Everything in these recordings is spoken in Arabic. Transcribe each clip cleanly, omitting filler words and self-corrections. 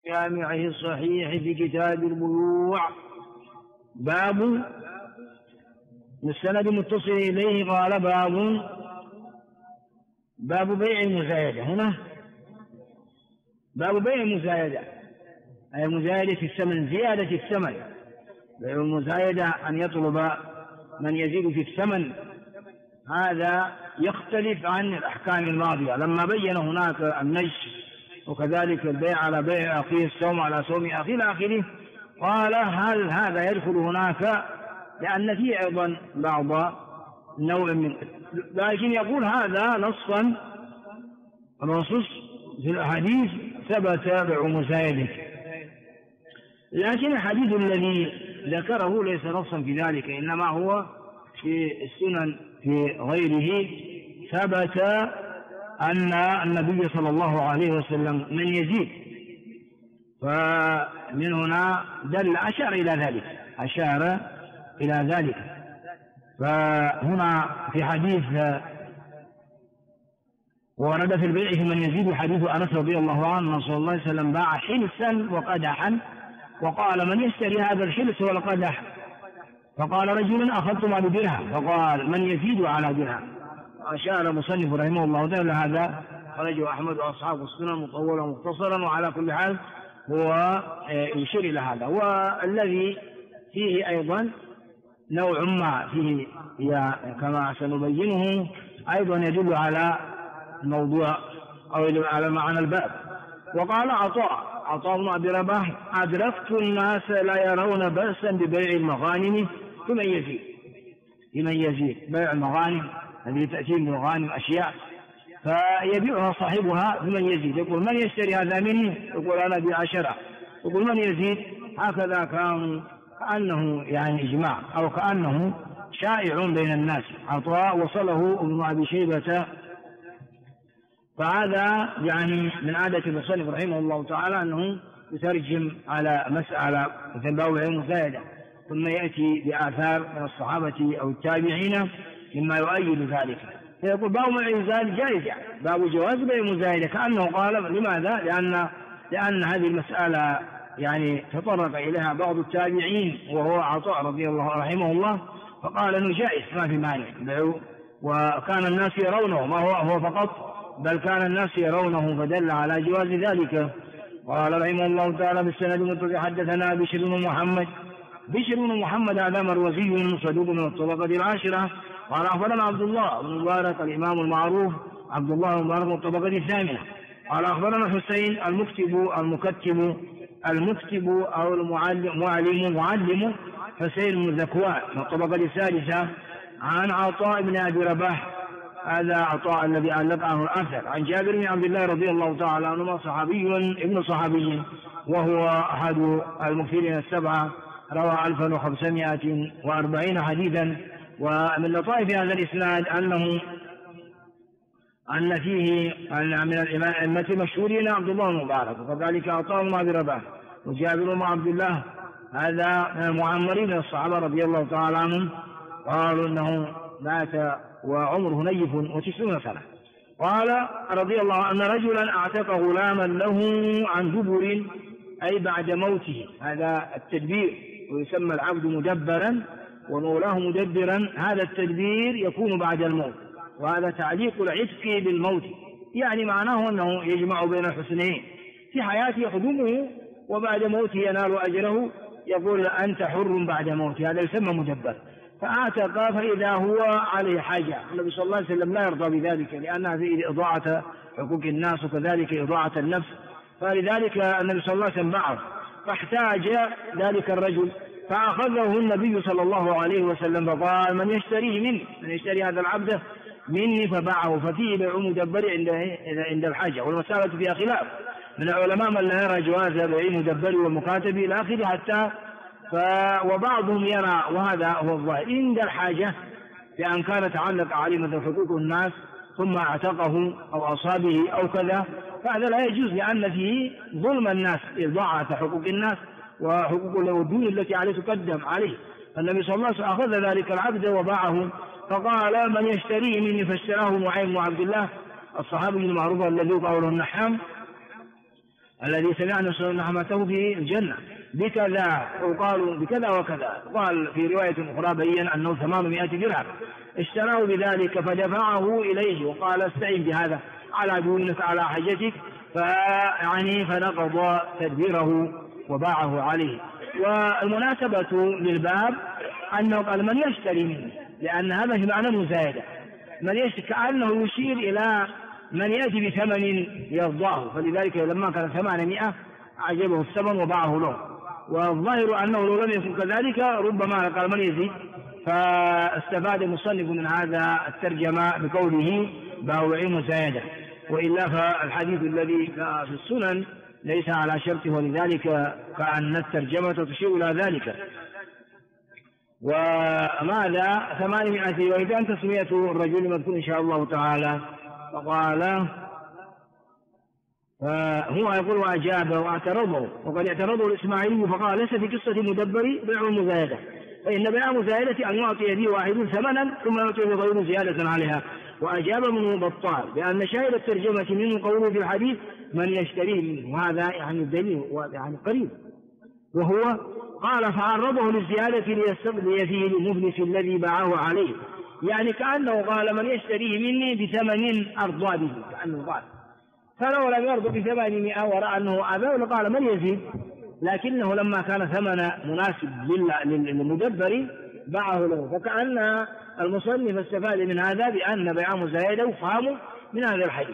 جامعه الصحيح في كتاب البيوع باب والسند متصل إليه قال باب بيع المزايدة. هنا باب بيع المزايدة أي مزايدة في الثمن، زيادة الثمن. بيع المزايدة أن يطلب من يزيد في الثمن، هذا يختلف عن الأحكام الماضية لما بين هناك النجش وكذلك البيع على بيع أخيه، الصوم على صوم أخيه إلى آخره. قال هل هذا يدخل هناك؟ لأن فيه أيضا بعض نوع من، لكن يقول هذا نصا نصوص في الأحاديث ثبت بيع مزايدة، لكن الحديث الذي ذكره ليس نصا في ذلك، إنما هو في السنن في غيره ثبت أن النبي صلى الله عليه وسلم من يزيد، فمن هنا دل أشار إلى ذلك. فهنا في حديث ورد في البيع من يزيد حديث أنس رضي الله عنه رسول الله صلى الله عليه وسلم باع حلسا وقدحا وقال من يشتري هذا الحلس والقدح؟ فقال رجل أخذتما بدرهم، فقال من يزيد على درهم. أشار مصنف رحمه الله تعالى هذا خرجه أحمد وأصحاب السنن مطولا ومختصرا، وعلى كل حال هو يشير إلى هذا. والذي فيه أيضا نوع ما فيه كما سنبينه أيضا يدل على الموضوع أو يدل على معنى الباب. وقال عطاء بن أبي رباح أدركت الناس لا يرون بأسا ببيع المغانم لمن يزيد بيع المغانم الذي تأتي من المغانم أشياء فيبيعها صاحبها بمن يزيد، يقول من يشتري هذا مني؟ يقول أنا ب10. يقول من يزيد؟ هكذا كأنه يعني إجماع أو كأنه شائع بين الناس. عطاء وصله ابن أبي شيبة. فهذا يعني من عادة المصنف رحمه الله تعالى أنه يترجم على مسألة مثل باب المزايدة ثم يأتي بآثار من الصحابة أو التابعين مما يؤيد ذلك، فيقول باب المزايدة جائز، يعني باب جواز بيع المزايدة، كأنه قال لماذا؟ لأن هذه المسألة يعني تطرق إليها بعض التابعين وهو عطاء رضي الله رحمه الله، فقال أنه جائز ما في مانع، وكان الناس يرونه ما هو فقط، بل كان الناس يرونه فدل على جواز ذلك. قال رحمه الله تعالى بالسند المتصل حدثنا بشر بن محمد هذا مروزي صدوق من الطبقة 10. قال أخبرنا عبد الله بن مبارك الإمام المعروف عبد الله بن مبارك من الطبقة 8. قال أخبرنا حسين المكتب أو المعلم حسين بن ذكوان من الطبقة 6 عن عطاء بن أبي رباح، هذا عطاء الذي علق عنه الأثر، عن جابر بن عبد الله رضي الله تعالى عنهما صحابي ابن صحابي وهو أحد المكثرين 7، روى 1540 حديثا. ومن لطائف هذا الإسناد أن فيه من الأئمة المشهورين عبد الله بن مبارك وكذلك عطاء بن أبي رباح وجابر بن عبد الله، هذا من المعمرين الصحابة رضي الله تعالى عنهم، قالوا أنه مات وعمره نيف 90 سنة. قال رضي الله عنه أن رجلا أعتق غلاما له عن دبر أي بعد موته، هذا التدبير، ويسمى العبد مدبرا ونولاه مدبرا، هذا التدبير يكون بعد الموت، وهذا تعليق العتق بالموت، يعني معناه أنه يجمع بين الحسنين، في حياته يخدمه وبعد موته ينال أجره، يقول أنت حر بعد موته، هذا يسمى مدبر. فأعتق فإذا هو عليه حاجة، النبي صلى الله عليه وسلم لا يرضى بذلك لأنها فيه إضاعة حقوق الناس وكذلك إضاعة النفس، فلذلك النبي صلى الله عليه وسلم باعه، فاحتاج ذلك الرجل فأخذه النبي صلى الله عليه وسلم فقال من يشتريه مني، من يشتري هذا العبد مني، فباعه. ففيه بيع مدبر عند الحاجة، والمسألة فيها خلاف من العلماء من لا يرى جواز بيع مدبر ومكاتب إلى آخره حتى وبعضهم يرى، وهذا هو الظاهر عند الحاجة، لأن كان تعلق عليه مثل حقوق الناس ثم اعتقه أو أصابه أو كذا، فهذا لا يجوز لأن فيه ظلم الناس، إضاعة حقوق الناس وحقوق الدين التي عليه تقدم عليه. النبي صلى الله عليه وسلم أخذ ذلك العبد وباعه، فقال من يشتريه مني، فاشتراه نعيم بن عبد الله الصحابي المعروف الذي قوله النحام، الذي سمعنا نعمته في الجنة بكذا، وقالوا بكذا وكذا. قال في رواية أخرى بين أنه 800 درهم اشتراه بذلك فدفعه إليه وقال استعين بهذا على دينك على حجتك، فنقض تدبيره وباعه عليه. والمناسبة للباب أنه قال من يشتري منه، لأن هذا في معنى المزايدة، من يشتري كأنه يشير إلى من يأتي بثمن يرضاه، فلذلك لما كان 800 أعجبه الثمن وباعه له. والظاهر أنه لو لم يكن كذلك ربما قال من يزيد، فاستفاد المصنف من هذا الترجمة بقوله باوع مزايدة، وإلا فالحديث الذي في السنن ليس على شرطه، ولذلك كأن الترجمة تشير إلى ذلك. وماذا 800 وإذا أن تسمية الرجل مذكور إن شاء الله تعالى. فقال هو يقول وأجابه واعترضه، وقد اعترضه الإسماعيلي فقال ليس في قصة المدبر بيع المزايدة، فإن بيع المزايدة أن يعطي به واحد ثمنا ثم يعطي غيره زيادة عليها. وأجاب منه بطال بأن شاهد الترجمة منه قوله في الحديث من يشتريه منه، وهذا يعني الدليل يعني قريب، وهو قال فعرضه للزيادة ليستغني فيه المفلس الذي باعه عليه، يعني كأنه قال من يشتريه مني بثمن أرضى به، كأنه قال، فلو لم يرضى ب800 ورأى أنه أباه لقال من يزيد، لكنه لما كان ثمن مناسب للمدبر باعه له. فكأن المصنف استفاد من هذا بأن بيع مزايدة وفهم من هذا الحديث.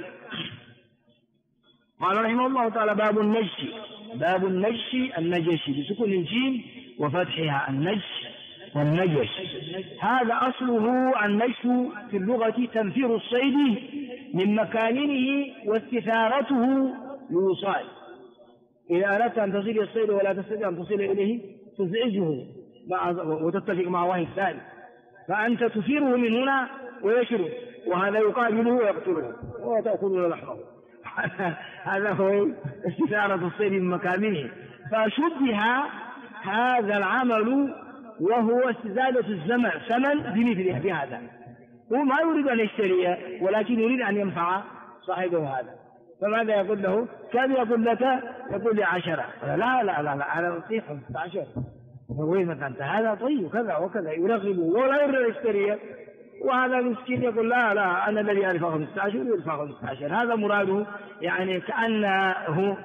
قال رحمه الله تعالى باب النجش. باب النجش النجش بسكون الجيم وفتحها، النجش والنجش. هذا أصله النجش في اللغة تنفير الصيد من مكانه واستثارته للوصال. إذا أردت أن تصل الصيد ولا تستطيع أن تصل إليه تزعجه وتتفق مع واحد ثاني، فأنت تثيره من هنا ويشرب، وهذا يقابله ويقتله وتأخذ لحمه. هذا هو استثارة الصيد من مكانه. فشبه هذا العمل وهو استزادة الزمن ثمن بمثله بهذا. هو ما يريد أن يشتريه ولكن يريد أن ينفع صاحبه هذا، فماذا يقول له؟ كم يقول لك؟ يقول لي 10. لا أنا أعطيه 15. وين مثلا أنت هذا طيب كذا وكذا، يرغبه ولا يريد أن يشتريه، وهذا مسكين يقول لا أنا الذي أدفع 15 ويدفع 15. هذا مراده، يعني كأنه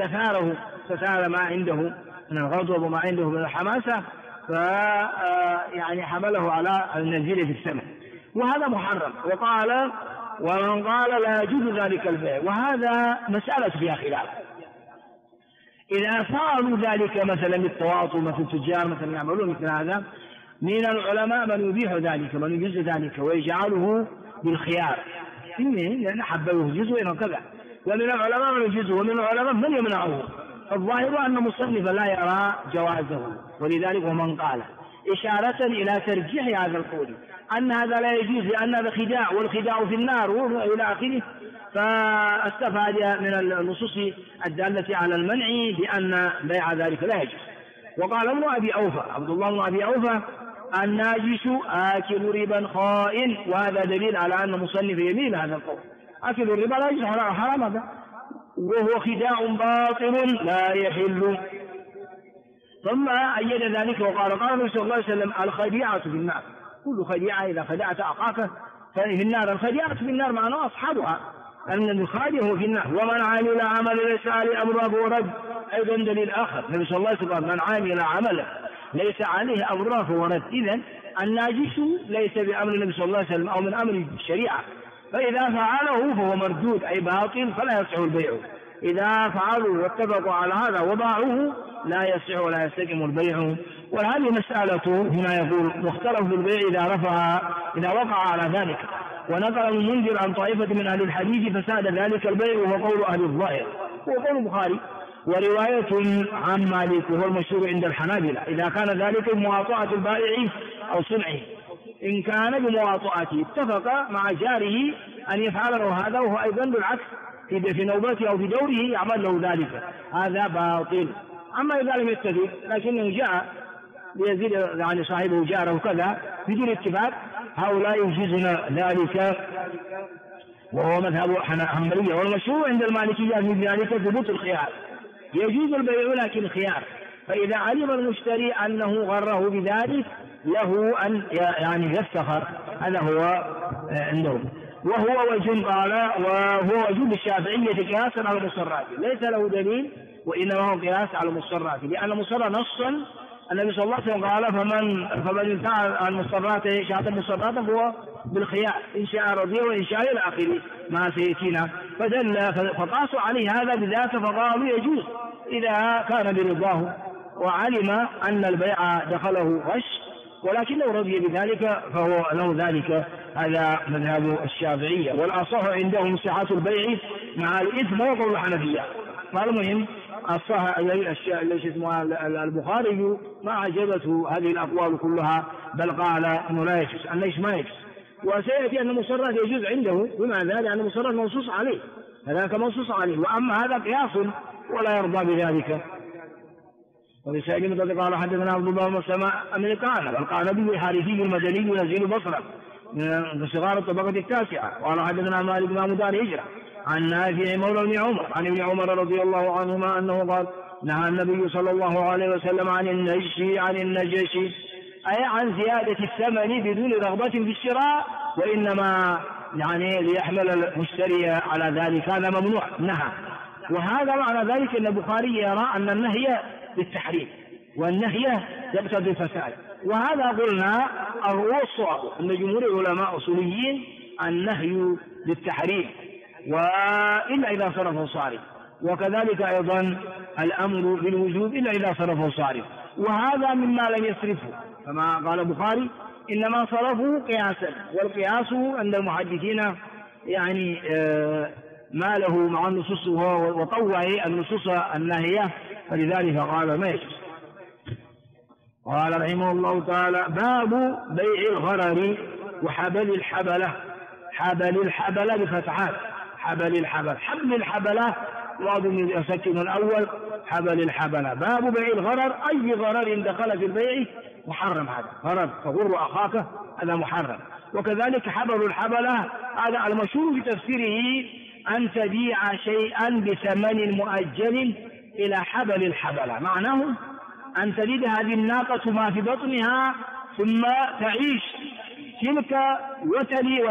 استثار ما عنده من الغضب وما عنده من الحماسة، يعني حمله على النزيل في الثمن، وهذا محرم. وقال ومن قال لا يجوز ذلك البيع، وهذا مسألة فيها خلاف. إذا فعلوا ذلك مثلا للتواطؤ، مثل التجار مثلا يعملون مثل هذا، من العلماء من يبيح ذلك من يجوز ذلك ويجعله بالخيار، لأن حبه يجوز وإنه كذا، ومن العلماء من يجوز ومن العلماء من يمنعه. الظاهر أن مصنف لا يرى جوازه، ولذلك ومن قال إشارة إلى ترجيح هذا القول أن هذا لا يجوز لأن هذا خداع، والخداع في النار وإلى آخره. فاستفاد من النصوص الدالة على المنع بأن بيع ذلك لا يجوز. وقال ابن أبي أوفى عبد الله بن أبي أوفى الناجش آكل ربا خائن، وهذا دليل على أن مصنف يميل هذا القول. أكل الربا لا يجوز، حرام هذا، وهو خداع باطل لا يحل. ثم أيد ذلك وقال قال النبي صلى الله عليه وسلم الخديعة في النار، كل خديعة إذا خدعت أخاك ففي النار. الخديعة في النار معناه أصحابها، أن الخادع هو في النار. ومن عمل عمل ليس عليه أمره فهو رد، أيضا دليل آخر. النبي صلى الله عليه وسلم من عمل عملا ليس عليه أمره فهو رد. إذن الناجش ليس بأمر النبي صلى الله عليه وسلم أو من أمر الشريعة، فإذا فعله فهو مردود أي باطل فلا يصح البيع. إذا فعلوا واتفقوا على هذا وباعوه لا يصح ولا يستقيم البيع. وهذه مسألة هنا يقول مختلف في البيع إذا وقع على ذلك. ونقل المنذر عن طائفة من أهل الحديث فساد ذلك البيع، وهو قول أهل الظاهر وقول البخاري. ورواية عن مالك وهو المشهور عند الحنابلة إذا كان ذلك بمواطعة البائع أو صنعه، إن كان بمواطعته اتفق مع جاره أن يفعل له هذا، وهو أيضا بالعكس في نوبته أو في دوره يعمل له ذلك، هذا باطل. أما إذا لم يتفق لكنه جاء ليزيد يعني صاحبه جاره كذا بدون اتفاق، هؤلاء يجوزون ذلك، وهو مذهب حنبلية. والمشهور عند المالكية في ذلك ثبوت الخيار، يجوز البيع لكن خيار. فإذا علم المشتري أنه غره بذلك له أن يعني يفتخر. هذا هو عندهم. وهو وجه قال وهو وجه الشافعية قياسا على المصرات، ليس له دليل وإنما هو قياس على المصرات، لأن المصرات نصا النبي صلى الله عليه وسلم قال فمن ابتاع المصرات شاة المصرات فهو بالخيار إن شاء رضي وإن شاء إلى آخره ما سيأتينا. فقاسوا عليه هذا بذاك فقالوا يجوز إذا كان برضاه وعلم أن البيع دخله غش، ولكن لو رضي بذلك فهو له ذلك. هذا مذهب الشافعية. والأصح عندهم صحة البيع مع الإثم وقول الحنفية. فالمهم الصح الذي اسمه البخاري ما عجبته هذه الأقوال كلها، بل قال أنه لا يجوز، أن ليش ما يجوز. وسيأتي أن المصرات يجوز عنده، بماذا؟ لأن المصرات منصوص عليه، هذاك منصوص عليه، وأما هذا قياس ولا يرضى بذلك. وبسائل قال حدثنا عبد الله بن سماء أمريكان القعنبي الحارثي المدني ينزل بصرة من صغار الطبقة التاسعة. قال حدثنا مالك بن دار هجرة عن نافع مولى بن عمر عن ابن عمر رضي الله عنهما أنه قال نهى النبي صلى الله عليه وسلم عن النجش أي عن زيادة الثمن بدون رغبة في الشراء، وإنما يعني ليحمل المشتري على ذلك، هذا ممنوع نهى. وهذا معنى ذلك أن البخاري يرى أن النهي بالتحريم والنهي يقتضي الفساد، وهذا قلنا هو الصواب أن جمهور العلماء أصوليين النهي بالتحريم وإلا إذا صرفه صارف، وكذلك أيضا الأمر بالوجوب إلا إذا صرفه صارف، وهذا مما لم يصرفه، كما قال البخاري إنما صرفه قياسا، والقياس عند المحدثين يعني ما له مع النصوص وطوع النصوص الناهية، فلذلك قال ما يجوز. قال رحمه الله تعالى باب بيع الغرر وحبل الحبلة. حبل الحبلة بفتحات، حبل الحبلة واضم يسكن الأول حبل الحبلة. باب بيع الغرر أي غرر دخل في البيع محرم، هذا غرر تغر أخاك هذا محرم. وكذلك حبل الحبلة هذا المشهور في تفسيره أن تبيع شيئا بثمن مؤجل إلى حبل الحبلة، معناه أن تلد هذه الناقة ما في بطنها ثم تعيش تلك وتلي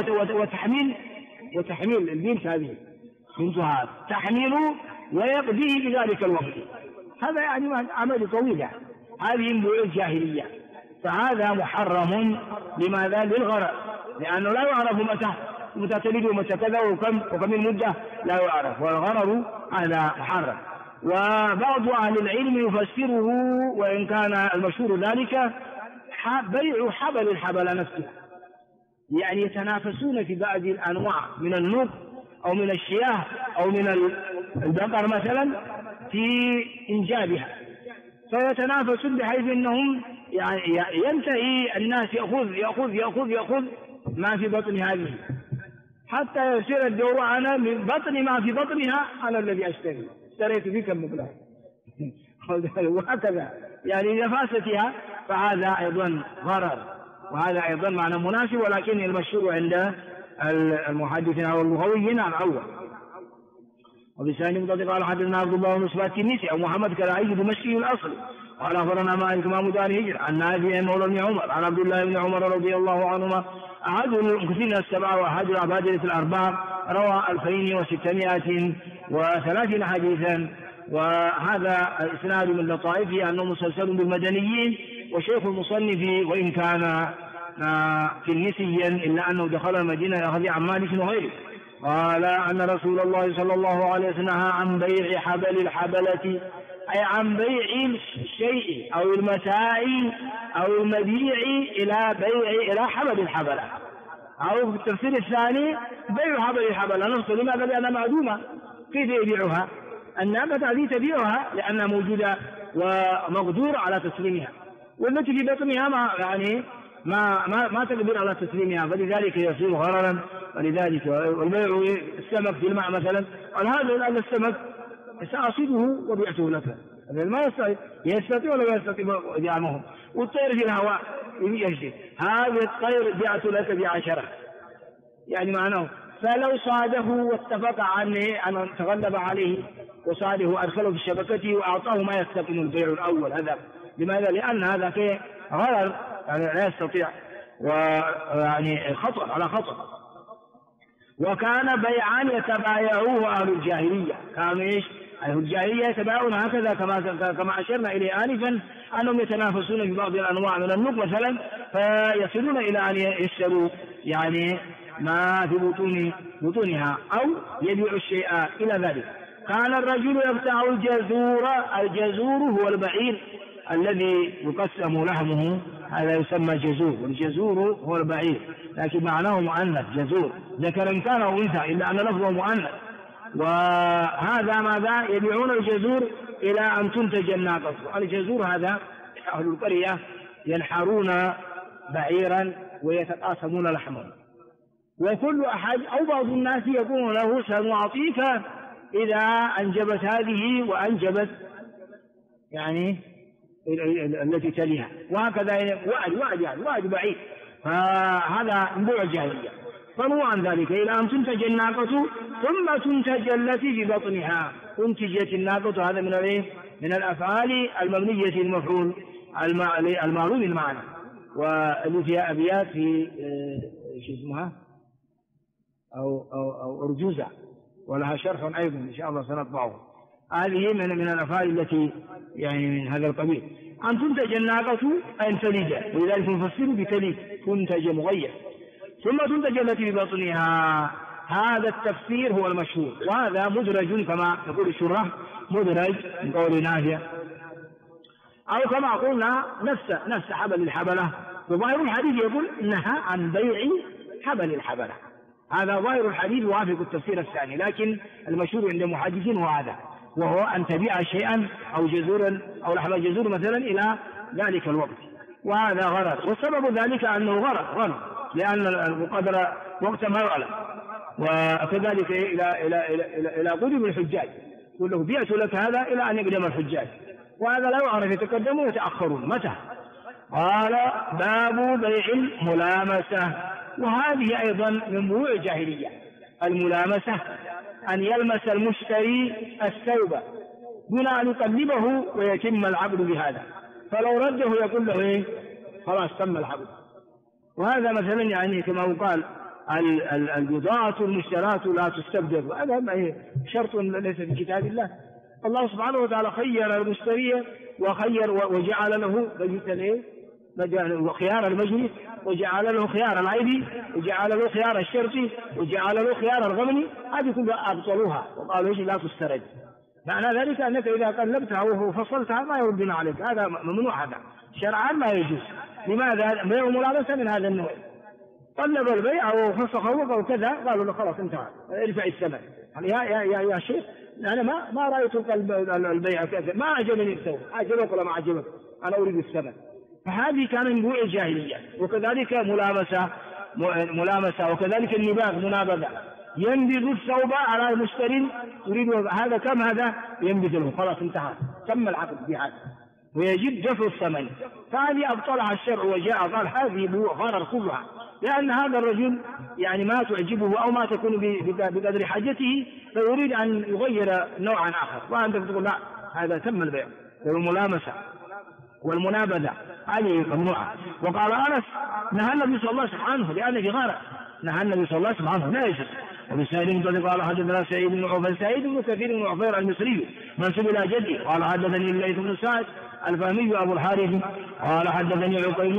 وتحمل البنت هذه بنتها تحمل ويقضيه بذلك الوقت. هذا يعني عمل طويل، يعني هذه بيوع الجاهلية، فهذا محرم. لماذا؟ للغرر، لأنه لا يعرف متى تلد ومتى كذا وكم المدة لا يعرف، والغرر هذا محرم. وبعض أهل العلم يفسره وإن كان المشهور ذلك بيع حبل الحبل نفسه، يعني يتنافسون في بعض الأنواع من النوق أو من الشياه أو من البقر مثلا في إنجابها، فيتنافسون بحيث أنهم يعني ينتهي الناس يأخذ ما في بطن هذه حتى يصير الدور أنا من بطن ما في بطنها أنا الذي اشتريت فيك المبلغ وهكذا، يعني نفاستها، فهذا أيضا غرر، وهذا أيضا معنى مناسب، ولكن المشهور عند المحدثين أو اللغويين الأول. وبسان مضاد قال حدثنا عبد الله بن مسبات النسي أو محمد كلاعي دمشقي الأصل قال أخبرنا مالك إمام دار هجرة عن نافع مولى بن عمر عن عبد الله بن عمر رضي الله عنهما أحد المكثرين السبعة وأحد العبادلة الأربعة روى 2630 حديثا. وهذا الإسناد من لطائفه أنه مسلسل بالمدنيين، وشيخ المصنف وإن كان كنسيا إلا أنه دخل المدينة يأخذ عن مالك وغيره. قال أن رسول الله صلى الله عليه وسلم نهى عن بيع حبل الحبلة، أي عن بيع الشيء أو المتاع أو المبيع إلى حبل الحبلة، أو في التفسير الثاني بيع حبل الحبلة نفسه. لماذا؟ لأنها معدومة، كيف يبيعها؟ الناقة هذه تبيعها لأنها موجودة ومقدور على تسليمها، والتي في بطنها ما تقدر على تسليمها، فلذلك يصير غررا. ولذلك والبيع السمك في الماء مثلا، قال هذا السمك سأصيده وبيعته لك، ما يستطيع ولا يستطيع دعمهم. والطير في الهواء يجري، هذا الطير بيعته لك ب10، يعني معناه فلو صاده واتفق أن تغلب عليه وصاده أدخله في شبكته وأعطاه ما يستقيم البيع الأول. هذا لماذا؟ لأن هذا فيه غرر، يعني لا يستطيع، ويعني خطر على خطر. وكان بيعا يتبايعوه أهل الجاهلية، كانوا إيش؟ أهل الجاهلية يتبايعون هكذا كما أشرنا إليه آنفا، أنهم يتنافسون في بعض الأنواع من النوق مثلا، فيصلون إلى أن يشتروا يعني ما في بطونها أو يبيع الشيء إلى ذلك. كان الرجل يقطع الجزور هو البعير الذي يقسم لحمه، هذا يسمى جزور، والجزور هو البعير لكن معناه مؤنث، جزور ذكر كان أو أنثى إلا أن لفظه مؤنث. وهذا ماذا؟ يبيعون الجزور إلى أن تنتج الناقة. الجزور هذا أهل القرية ينحرون بعيرا ويتقاسمون لحمه، وكل أحد أو بعض الناس يكون له سنعطيك إذا أنجبت هذه وأنجبت يعني التي تليها، وهكذا وعد بعيد. فهذا بيع الجاهلية. فنوع عن ذلك إلى أن تنتج الناقة ثم تنتج التي في بطنها. أنتجت الناقة، هذا من الأفعال المبنية المفعول المعلوم المعنى، واللي فيها أبيات في شو اسمها أو أرجوزة، ولها شرح أيضا إن شاء الله سنطبعه. هذه من الأفعال التي يعني من هذا القبيل. أن تنتج الناقة أن تلد، ولذلك نفسر بتلد، تنتج مغير، ثم تنتج التي في بطنها. هذا التفسير هو المشهور، وهذا مدرج كما يقول الشراح، مدرج من قول نافع، أو كما قلنا نفس حبل الحبلة. وظاهر الحديث يقول نهى عن بيع حبل الحبلة، هذا ظاهر الحديث وافق التفسير الثاني، لكن المشهور عند المحدثين هو هذا، وهو أن تبيع شيئا أو جزورا أو لحم الجزور مثلا إلى ذلك الوقت، وهذا غرر. والسبب ذلك أنه غرر لأن القدر وقت ما يعلم. وكذلك إلى قدم الحجاج، يقول له بعت لك هذا إلى أن يقدم الحجاج، وهذا لا يعرف يتقدمون ويتأخرون متى. قال باب بيع الملامسة، وهذه أيضا من بيوع الجاهلية. الملامسة أن يلمس المشتري الثوب دون أن يقلبه ويتم العقد بهذا، فلو رده يقول له إيه؟ خلاص تم العقد. وهذا مثلا يعني كما قال البضاعة المشترات لا تستبدل، وهذا شرط ليس في كتاب الله. الله سبحانه وتعالى خير المشتري وجعل له خيار المجلس، وجعل له خيار العيب، وجعل له خيار الشرط، وجعل له خيار الغمن. هذه كلها أبطلوها وقالوا لا تسترد. معنى ذلك أنك إذا قلبتها وفصلتها ما يردون عليك، هذا ممنوع، هذا شرعا ما يجوز. لماذا؟ بيع ملامسة من هذا النوع. طلب البيع أو فسخه أو كذا، قالوا له خلاص انتهى ارفع الثمن. يا شيخ أنا ما رأيت البيع كذا، ما أعجبني الثوب، أعجبك ولا ما أعجبك، أنا أريد الثمن. فهذه كان من بيوع الجاهلية. وكذلك ملامسة، وكذلك النباغ منابذة، ينبذ الثوب على المشتري يريد هذا كم هذا ينبذ له، خلاص انتهى تم العقد بهذا، ويجب دفع الثمن. فهذه أبطلها الشرع وجاء قال هذه بيوع غرر كلها، لأن هذا الرجل يعني ما تعجبه أو ما تكون بقدر حاجته، فيريد أن يغير نوعا آخر، وأنت تقول لا هذا تم البيع. والملامسة والمنابذة هذه ممنوعة. وقال أنس نهى النبي صلى الله عليه وسلم عنه لأن في غرر، نهى النبي صلى الله عليه وسلم عنه لا يجوز. وبسائل بن قال حدثنا سعيد بن عفير، سعيد بن كثير بن عفير المصري منسوب إلى جدي، قال حدثني الليث بن سعد الفهمي أبو الحارث قال حدثني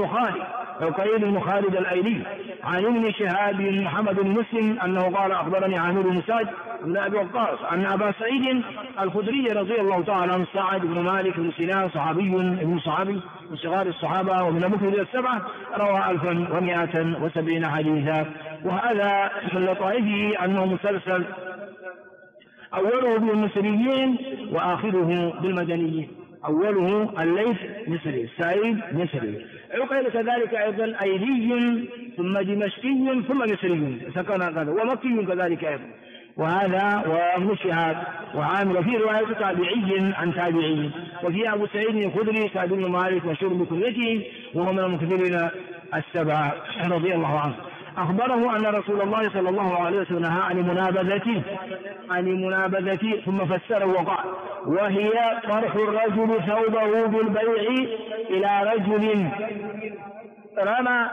عقيل بن خالد الأيلي عن ابن شهاب محمد بن مسلم أنه قال أخبرني عامر بن سعد بن أبي وقاص أن أبا سعيد الخدري رضي الله تعالى عنه سعد بن مالك بن سنان صحابي ابن صحابي من صغار الصحابة ومن المكثر السبعة روى 1170 حديثا. وهذا من لطائفه أنه مسلسل أوله بالمصريين وآخره بالمدنيين، أوله الليث مصري، سعيد مصري، عقيل كذلك أيضا أيلي ثم دمشقي ثم مصري سكن هذا، ومكي كذلك أيضا. وهذا وابن شهاب وعامر في رواية تابعي عن تابعي. وفي أبو سعيد الخدري سعد بن مالك مشهور بكنيته وهو من المكثرين السبعة رضي الله عنه. أخبره أن رسول الله صلى الله عليه وسلم نهى عن منابذته ثم فسره وقال: وهي طرح الرجل ثوبه بالبيع إلى رجل رمى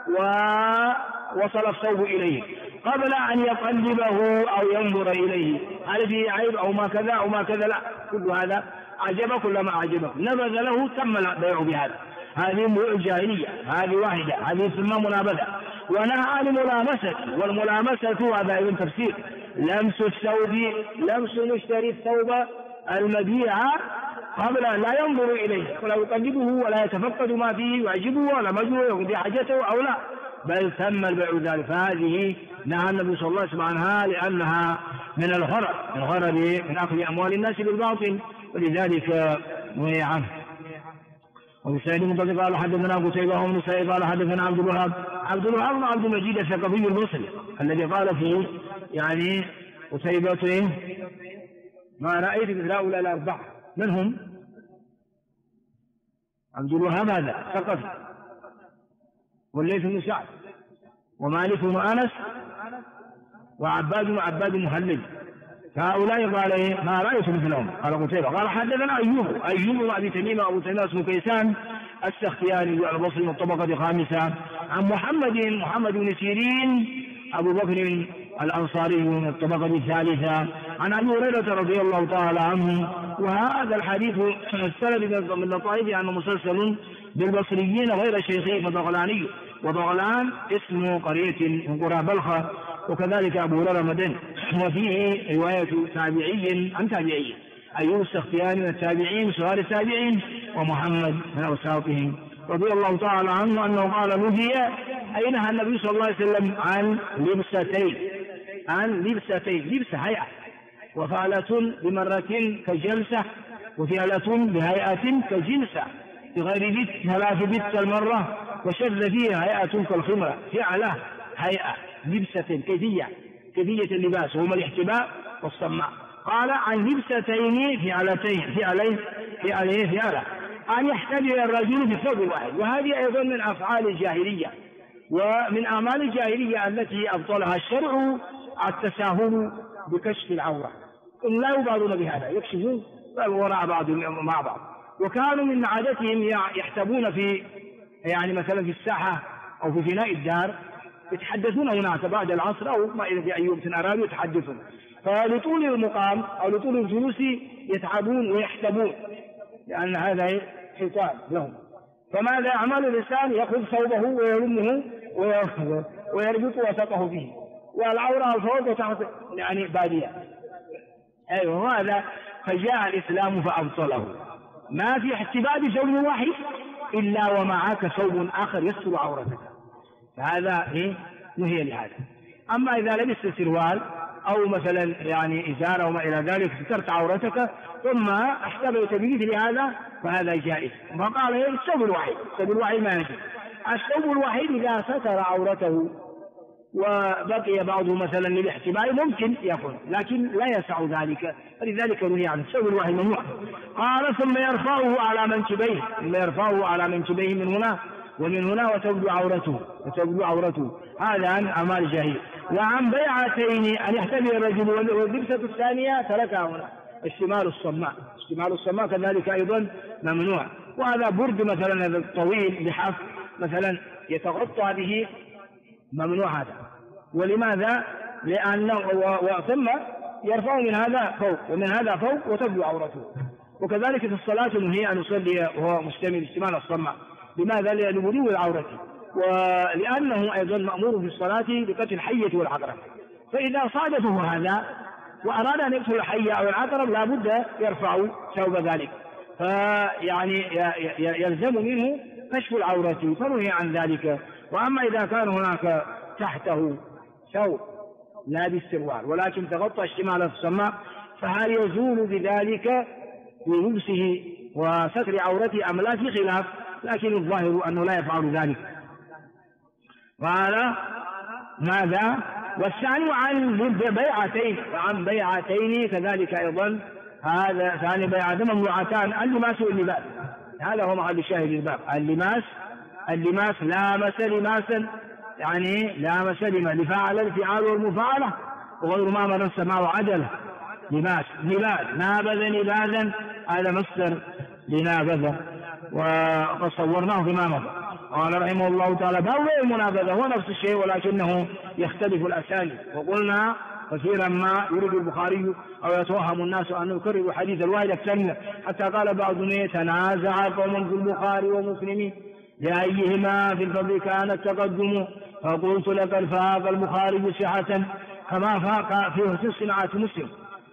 ووصل الثوب إليه قبل أن يقلبه أو ينظر إليه، هل فيه عيب أو ما كذا أو ما كذا، لا، كل هذا أعجبك ولا ما أعجبك، نبذ له تم البيع بهذا. هذه الجاهلية، هذه واحدة، هذه تسمى منابذة. ونهى عن الملامسة، والملامسة هذا أيضا تفسير: لمس الثوب، لمس مشتري الثوب المبيع قبل لا ينظر إليه ولا يقلبه ولا يتفقد ما فيه ويعجبه ولا مجهوله يقضي حاجته أو لا، بل تم البيع ذلك. فهذه نهى النبي صلى الله عليه وسلم عنها لأنها من الغرر من أخذ أموال الناس بالباطل، ولذلك نهي عنه. وفي سعيد المنتظر قال حدثنا قتيبة وابن سعيد قال حدثنا عبد الوهاب بن عبد المجيد الثقفي البصري الذي قال فيه يعني قتيبة: ما رأيت مثل هؤلاء الأربعة. من هم؟ عبد الوهاب هذا ثقفي، والليث بن سعد، ومالك بن أنس، وعباد مهلب. فهؤلاء قال: ما رأيت مثلهم. قال قتيبة قال حدثنا أيوب أبي تميمة أبو تميمة اسمه كيسان السختياني البصري من الطبقة الخامسة، عن محمد بن سيرين أبو بكر الأنصاري من الطبقة الثالثة، عن أبي هريرة رضي الله تعالى عنه. وهذا الحديث السند من لطائفه أنه مسلسل بالبصريين غير شيخه فضغلاني، وضغلان اسم قرية من قرى بلخة، وكذلك أبو هريرة مدني. وفيه رواية تابعي عن تابعي، أيوب السختياني من التابعين صغار التابعين، ومحمد من أوساطهم رضي الله تعالى عنه أنه قال: نهي أي نهى النبي صلى الله عليه وسلم عن لبستين، لبسة هيئة، وفعلة بمرة كجلسة، وفعلة بهيئة كجلسة، بغير بت 3 بت المرة، وشذ فيها هيئة كالخمرة، فعلة هيئة لبسة كيفية اللباس، وهما الاحتباء والصماء. قال: عن لبستين فعلة أن يحتبي الرجل في الثوب الواحد. وهذه أيضا من أفعال الجاهلية ومن أعمال الجاهلية التي أبطلها الشرع التساهل بكشف العورة، هم لا يبالون بهذا، يكشفون وراء بعض مع بعض. وكانوا من عادتهم يحتبون في يعني مثلا في الساحة أو في فناء الدار، يتحدثون هناك بعد العصر أو ما إذا في أيوب أرادوا يتحدثون، فلطول المقام أو لطول الجلوس يتعبون ويحتبون، لأن هذا حيطان لهم. فماذا يعمل الإنسان؟ يأخذ ثوبه ويلمه ويربط وسطه فيه، والعورة فوق وتحت يعني بادية. أيوة هذا. فجاء الإسلام فأبطله، ما في احتباء بثوب واحد إلا ومعك ثوب آخر يستر عورتك، فهذا نهي لهذا. أما إذا لبست سروال أو مثلا يعني إزار وما إلى ذلك سترت عورتك ثم احتبيت بمثل هذا فهذا جائز. فقال الثوب الواحد ما يجوز. الثوب الواحد إذا ستر عورته وبقي بعضه مثلا للاحتباء ممكن يكون، لكن لا يسع ذلك، فلذلك نهي عن الثوب الواحد ممنوع. قال: ثم يرفعه على منكبيه من هنا ومن هنا وتبدو عورته. هذا عن أعمال الجاهلية. وعن بيعتين أن يحتبي الرجل، واللبسة الثانية تركها هنا اشتمال الصماء كذلك أيضا ممنوع. وهذا برد مثلا هذا الطويل لحف مثلا يتغطى به ممنوع هذا. ولماذا؟ لأنه ثم يرفع من هذا فوق ومن هذا فوق وتبدو عورته. وكذلك في الصلاة نهي أن يصلي وهو مشتمل اشتمال الصماء. لماذا؟ لبدو العورة، ولأنه أيضا مأمور في الصلاة بقتل الحية والعقرب، فإذا صادفه هذا وأراد أن يقتل الحية أو العقرب لا بد يرفع ثوب ذلك، فيعني يلزم منه كشف العورة، فنهي عن ذلك. وأما إذا كان هناك تحته ثوب لا بالسروال ولكن تغطى اشتمال الصماء، فهل يزول بذلك بلبسه وستر عورته أم لا؟ في خلاف، لكن الظاهر أنه لا يفعل ذلك. قال: ماذا؟ والثاني عن بيعتين كذلك أيضا، هذا ثاني بيعتين ممنوعتان: اللماس واللباس. هذا هو محل الشاهد الباب. اللماس لامس لماسا يعني لام سلم لفاعل الفعال والمفاعلة، وغير ما مر السماء عدله لباس نباذ نابذ نباذا، هذا مصدر لنابذ وقد صورناه فيما مضى. قال رحمه الله تعالى باب المنابذة هو نفس الشيء ولكنه يختلف الأساليب. وقلنا كثيرا ما يريد البخاري أو يتوهم الناس أن يكرروا حديث الواحد أكثر، حتى قال بعضهم يتنازع قوم في البخاري ومسلم لأيهما في الفضل كان التقدم، فقلت لك الفاق البخاري صحة كما فاق في صناعة مسلم.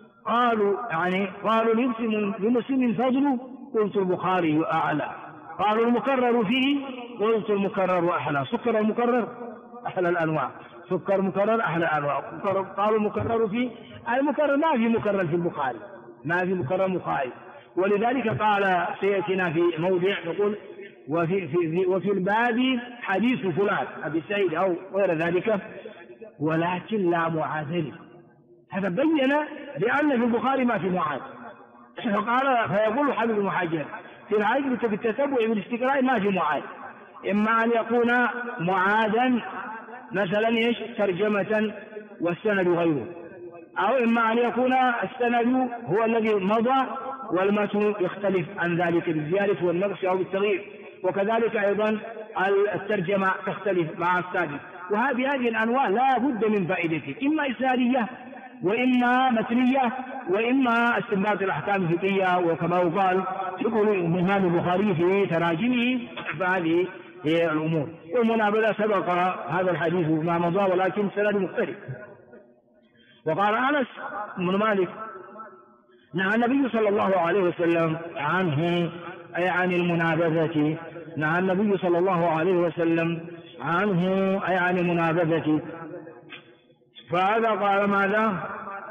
قالوا لمسلم فضل، قلت البخاري أعلى. قالوا المكرر فيه، قلت المكرر أحلى. سكر المكرر أحلى الأنواع، سكر مكرر أحلى الأنواع. قالوا المكرر فيه، المكرر ما في مكرر في البخاري، ما في مكرر بخاري. ولذلك قال سيأتينا في موضع يقول وفي الباب حديث فلان أبي سعيد أو غير ذلك ولكن لا معاذ. هذا بين لأن في البخاري ما في معاذ. فيقول حبيب المحاجر في العجل في التتبع بالاستقراء ما في معاذ، إما أن يكون معاذا مثلا ترجمة والسند غيره، أو إما أن يكون السند هو الذي مضى والمتن يختلف عن ذلك بالزيادة والنقص أو بالتغيير، وكذلك أيضا الترجمة تختلف مع السادس. وهذه الأنواع لا بد من فائدته، إما إسنادية وإما متنية وإما استنباط الأحكام الفقهية، وكما يقال يقول الإمام البخاري في تراجمه. فهذه هي الأمور. والمنابذة سبق هذا الحديث ما مضى ولكن سند مختلف. وقال أنس بن مالك نهى النبي صلى الله عليه وسلم عنه، أي عن المنابذة، نهى النبي صلى الله عليه وسلم عنه أي عن المنابذة. فهذا قال ماذا؟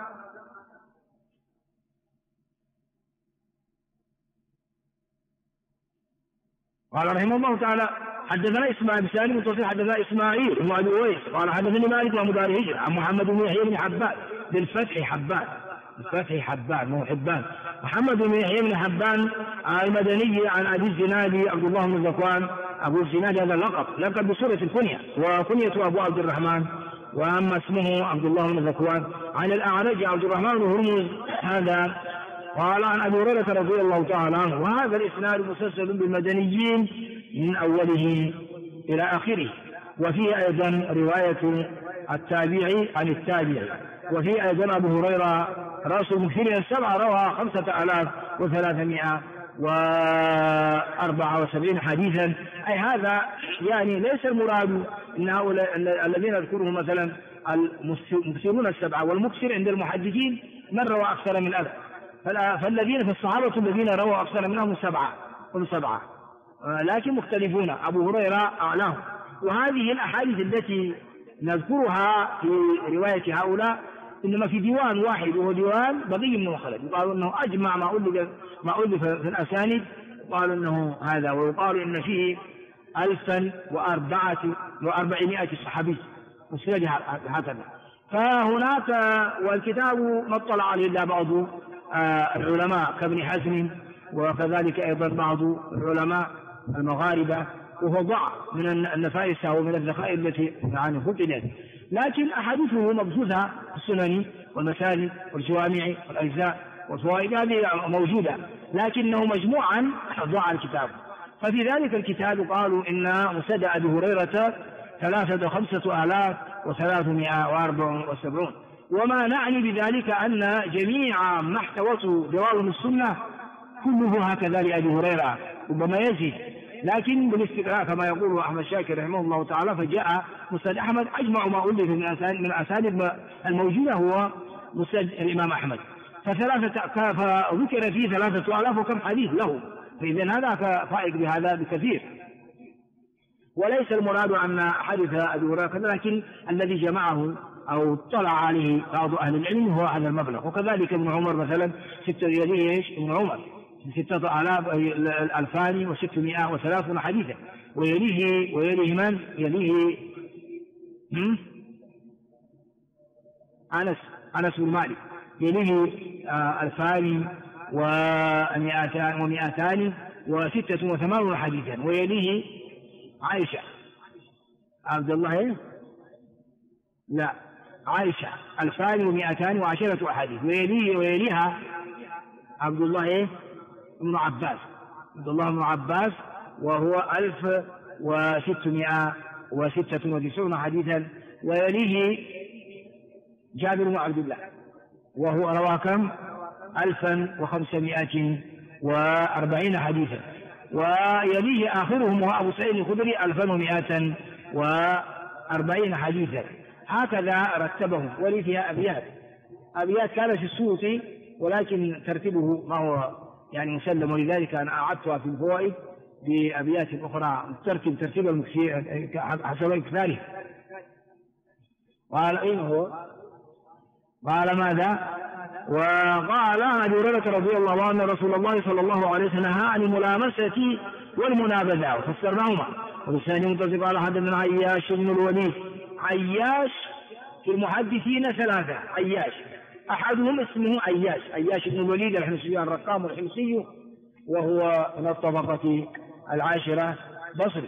قال رحمه الله تعالى حدثنا إسماعيل بن سالم التصريح حدثنا إسماعيل بن أبي أويس قال حدثني مالك وأبو دار هجر عن محمد بن يحيى بن حبان بالفتح حبان مو حبان، محمد بن يحيى بن حبان المدني عن أبي الزناد عبد الله بن ذكوان. أبو الزناد هذا لقب بسورة الكنية، وكنية أبو عبد الرحمن، وأما اسمه عبد الله بن ذكوان. عن الأعرج عبد الرحمن بن هرمز هذا قال عن أبي هريرة رضي الله تعالى عنه. وهذا الإسناد مسلسل بالمدنيين من أوله إلى آخره، وفيه أيضا رواية التابعي عن التابعي، وفيه أيضا أبو هريرة رأس المكثرين السبعة روى 5374 حديثا. أي هذا يعني ليس المراد إن هؤلاء الذين يذكرهم مثلا المكثرون السبعة، والمكثر عند المحدثين من روى أكثر من ألف، فالذين في الصحابة الذين روى أكثر منهم هم سبعة، لكن مختلفون، أبو هريرة أعلاه. وهذه الأحاديث التي نذكرها في رواية هؤلاء إنما في ديوان واحد، وهو ديوان بقي بن مخلد، يقال أنه أجمع ما ألف في الأسانيد، يقال أنه هذا، ويقال إن فيه 1400 صحابي مسند هكذا. فهناك والكتاب ما اطلع عليه إلا بعض العلماء كابن حزم، وكذلك أيضا بعض العلماء المغاربة، وهو ضع من النفائس ومن الذخائر التي يعني فقدت، لكن أحاديثه مبثوثة في السنن والمساجد والجوامع والأجزاء والفوائد، هذه موجودة، لكنه مجموعا ضاع الكتاب. ففي ذلك الكتاب قالوا إن مسند أبي هريرة 5374، وما نعني بذلك أن جميع ما احتوته دواوين السنة كله هكذا لأبي هريرة، ربما يزيد، لكن بالاستقراء كما يقول أحمد شاكر رحمه الله تعالى، فجاء مسند أحمد أجمع ما ألف من الأسانيد الموجودة هو مسند الإمام أحمد، فذكر فيه 3000 وكم حديث له، فإذن هذا فائق بهذا بكثير. وليس المراد أن حدث أبي هريرة، لكن الذي جمعه أو اطلع عليه بعض أهل العلم هو هذا المبلغ. وكذلك ابن عمر مثلا ابن عمر 2630 حديثا، ويليه من يليه أنس بن مالك، يليه 2286 حديثا، ويليه عائشة عبد الله لا عائشة 2210 أحاديث، ويليها عبد الله بن عباس وهو 1696 حديثا، ويليه جابر بن عبد الله وهو روى كم 1540 حديثا، ويليه آخرهم هو أبو سعيد الخدري 1140 حديثا. هكذا رتبهم، ولي فيها أبيات كانت في السيوطي، ولكن ترتيبه ما هو يعني مسلم، ولذلك أنا أعدتها في الفوائد بأبيات أخرى ترتيب المكثير حسب إكثاره. قال أين هو؟ قال ماذا؟ وقال أبي هريرة رضي الله عنه رسول الله صلى الله عليه وسلم نهى عن الملامسة والمنابذة، وفسرناهما. وبالثاني منتصف قال حدثنا عياش بن الوليد. عياش في المحدثين 3 عياش، أحدهم اسمه عياش بن الوليد الحمصي الرقام الحمصي، وهو من الطبقة 10 بصري.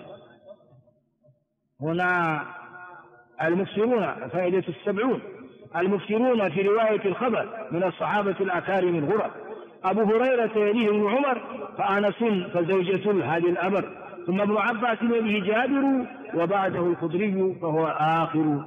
هنا المكثرون فائدة 70 المكثرون في رواية الخبر من الصحابة الأكارم الغرب. أبو هريرة يليه ابن عمر، فأنس فزوجة هذه الأمر، ثم ابن عباس يليه جابر، وبعده الخدري فهو آخر.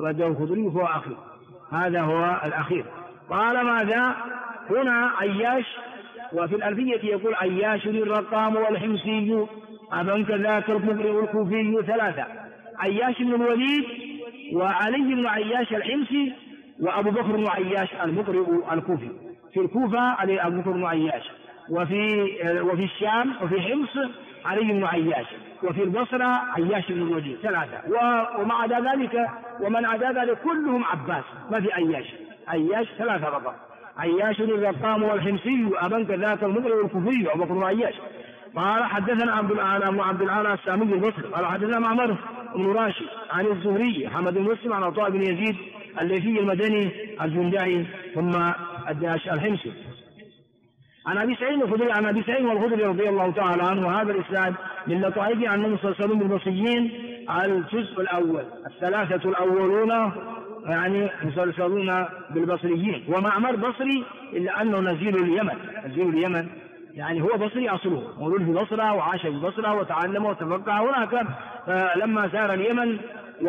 هذا هو الأخير. قال ماذا هنا؟ عياش. وفي الألفية يقول عياش الرقام والحمصي أبا كذاك المقرئ الكوفي 3 عياش بن الوليد، وعلي بن عياش الحمصي، وأبو بكر بن عياش المقرئ الكوفي. في الكوفة علي أبو بكر بن عياش، وفي الشام وفي حمص علي بن عياش، وفي البصرة عياش بن الوليد 3. ومن عدا ذلك كلهم عباس، ما في عياش 3 فقط. عياش الرقام والحمصي أبا كذاك المقرئ الكوفي أبو بكر بن عياش. قال حدثنا عبد الأعلى السامي البصري قال حدثنا معمر بن راشد عن الزهري حمد بن مسلم عن عطاء بن يزيد الليثي المدني الجندعي ثم الداش الحمصي عن أبي سعيد والخدري رضي الله تعالى عنه. وهذا الإسناد من لطائفه عن مسلسلون بالبصريين الجزء الأول، 3 الأولون يعني مسلسلون بالبصريين. ومعمر بصري إلا أنه نزيل اليمن يعني هو بصري أصله، مولود في بصرة وعاش في بصرة وتعلم وتفقه هناك. فلما سار اليمن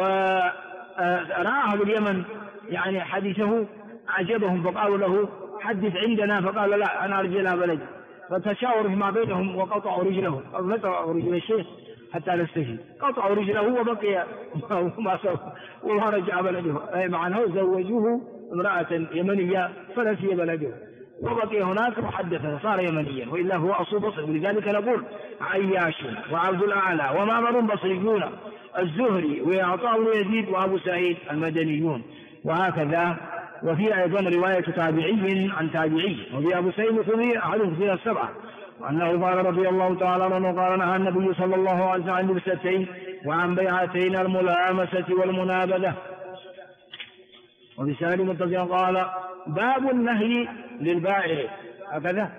ورأى أهل اليمن يعني حديثه عجبهم، فقالوا له حدث عندنا، فقال لا أنا أرجع إلى بلدي. فتشاوروا فيما بينهم وقطعوا رجله، قطعوا رجل الشيخ حتى نستفيد، قطعوا رجله وبقي وما رجع بلده، أي معناه زوجوه امرأة يمنية فنسي بلده وبقي هناك محدثا صار يمنيا، وإلا هو أصول بصري. ولذلك نقول عياش وعبد الأعلى ومعمر بصريون، الزهري وعطاء بن يزيد وأبو سعيد المدنيون، وهكذا. وفي أيضا رواية تابعي عن تابعي، وفي أبو سعيد الخدري أحدهم فيها 7 وأنه قال رضي الله تعالى عنه قال نهى النبي صلى الله عليه وسلم عن لبستين وعن بيعتين الملامسة والمنابذة. وبسند متصل قال باب النهي للبائع، هكذا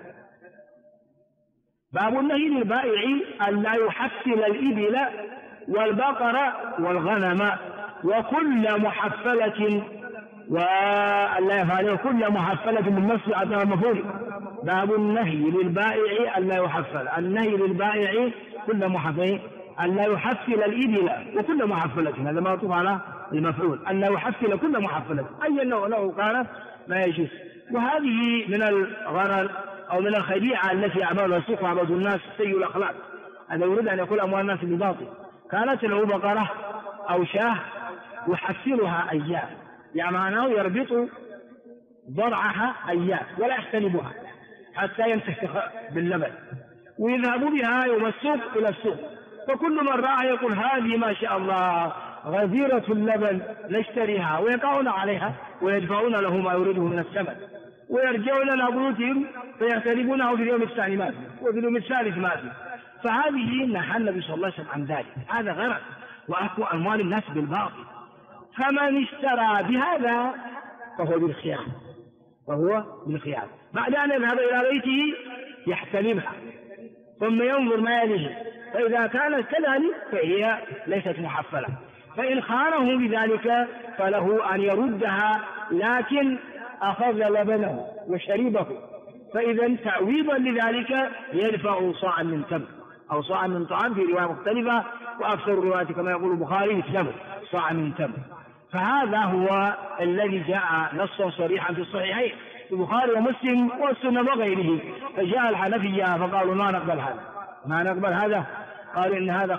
باب النهي للبائع أن لا يحفل الإبل والبقر والغنم وكل محفلة، وأن لا يفعله كل محفلة من نفس عدم المفعول. باب النهي للبائع أن لا يحفل، النهي للبائع كل محفل أن لا يحفل الإبل وكل محفلة، هذا ما يطوف على المفعول، أن لا يحفل كل محفلة أي نوع كانت لا يجوز. وهذه من الغرر أو من الخديعة التي يعملها السوق وعبد الناس سيء الأخلاق. هذا يريد أن يقول أموال الناس بباطل. كانت له بقرة أو شاه يحفلها أيام، يعني معناه يربط ضرعها أيام ولا يحتلبها حتى ينتفخ باللبن، ويذهب بها يوم السوق إلى السوق، فكل من رأى يقول هذه ما شاء الله غزيرة اللبن نشتريها، ويقعون عليها ويدفعون له ما يريده من الثمن، ويرجعون إلى بيوتهم فيحتلبونه في اليوم الثاني ما في، وفي اليوم الثالث ما في. فهذه نهى النبي صلى الله عليه وسلم عن ذلك، هذا غرض وأكل أموال الناس بالباطل. فمن اشترى بهذا فهو بالخيار، بعد أن يذهب إلى بيته يحتلمها ثم ينظر ما يليه، فإذا كانت كذلك فهي ليست محفلة. فإن خانه بذلك فله أن يردها، لكن أخذ لبنه وشربه، فإذا تعويضا لذلك يدفع صاعا من تمر أو صاعا من طعام في رواية مختلفة، وأكثر الروايات كما يقول البخاري تمر، صاع من تمر. فهذا هو الذي جاء نصا صريحا في الصحيحين في البخاري ومسلم والسنة وغيره. فجاء الحنفية فقالوا ما نقبل هذا، قالوا إن هذا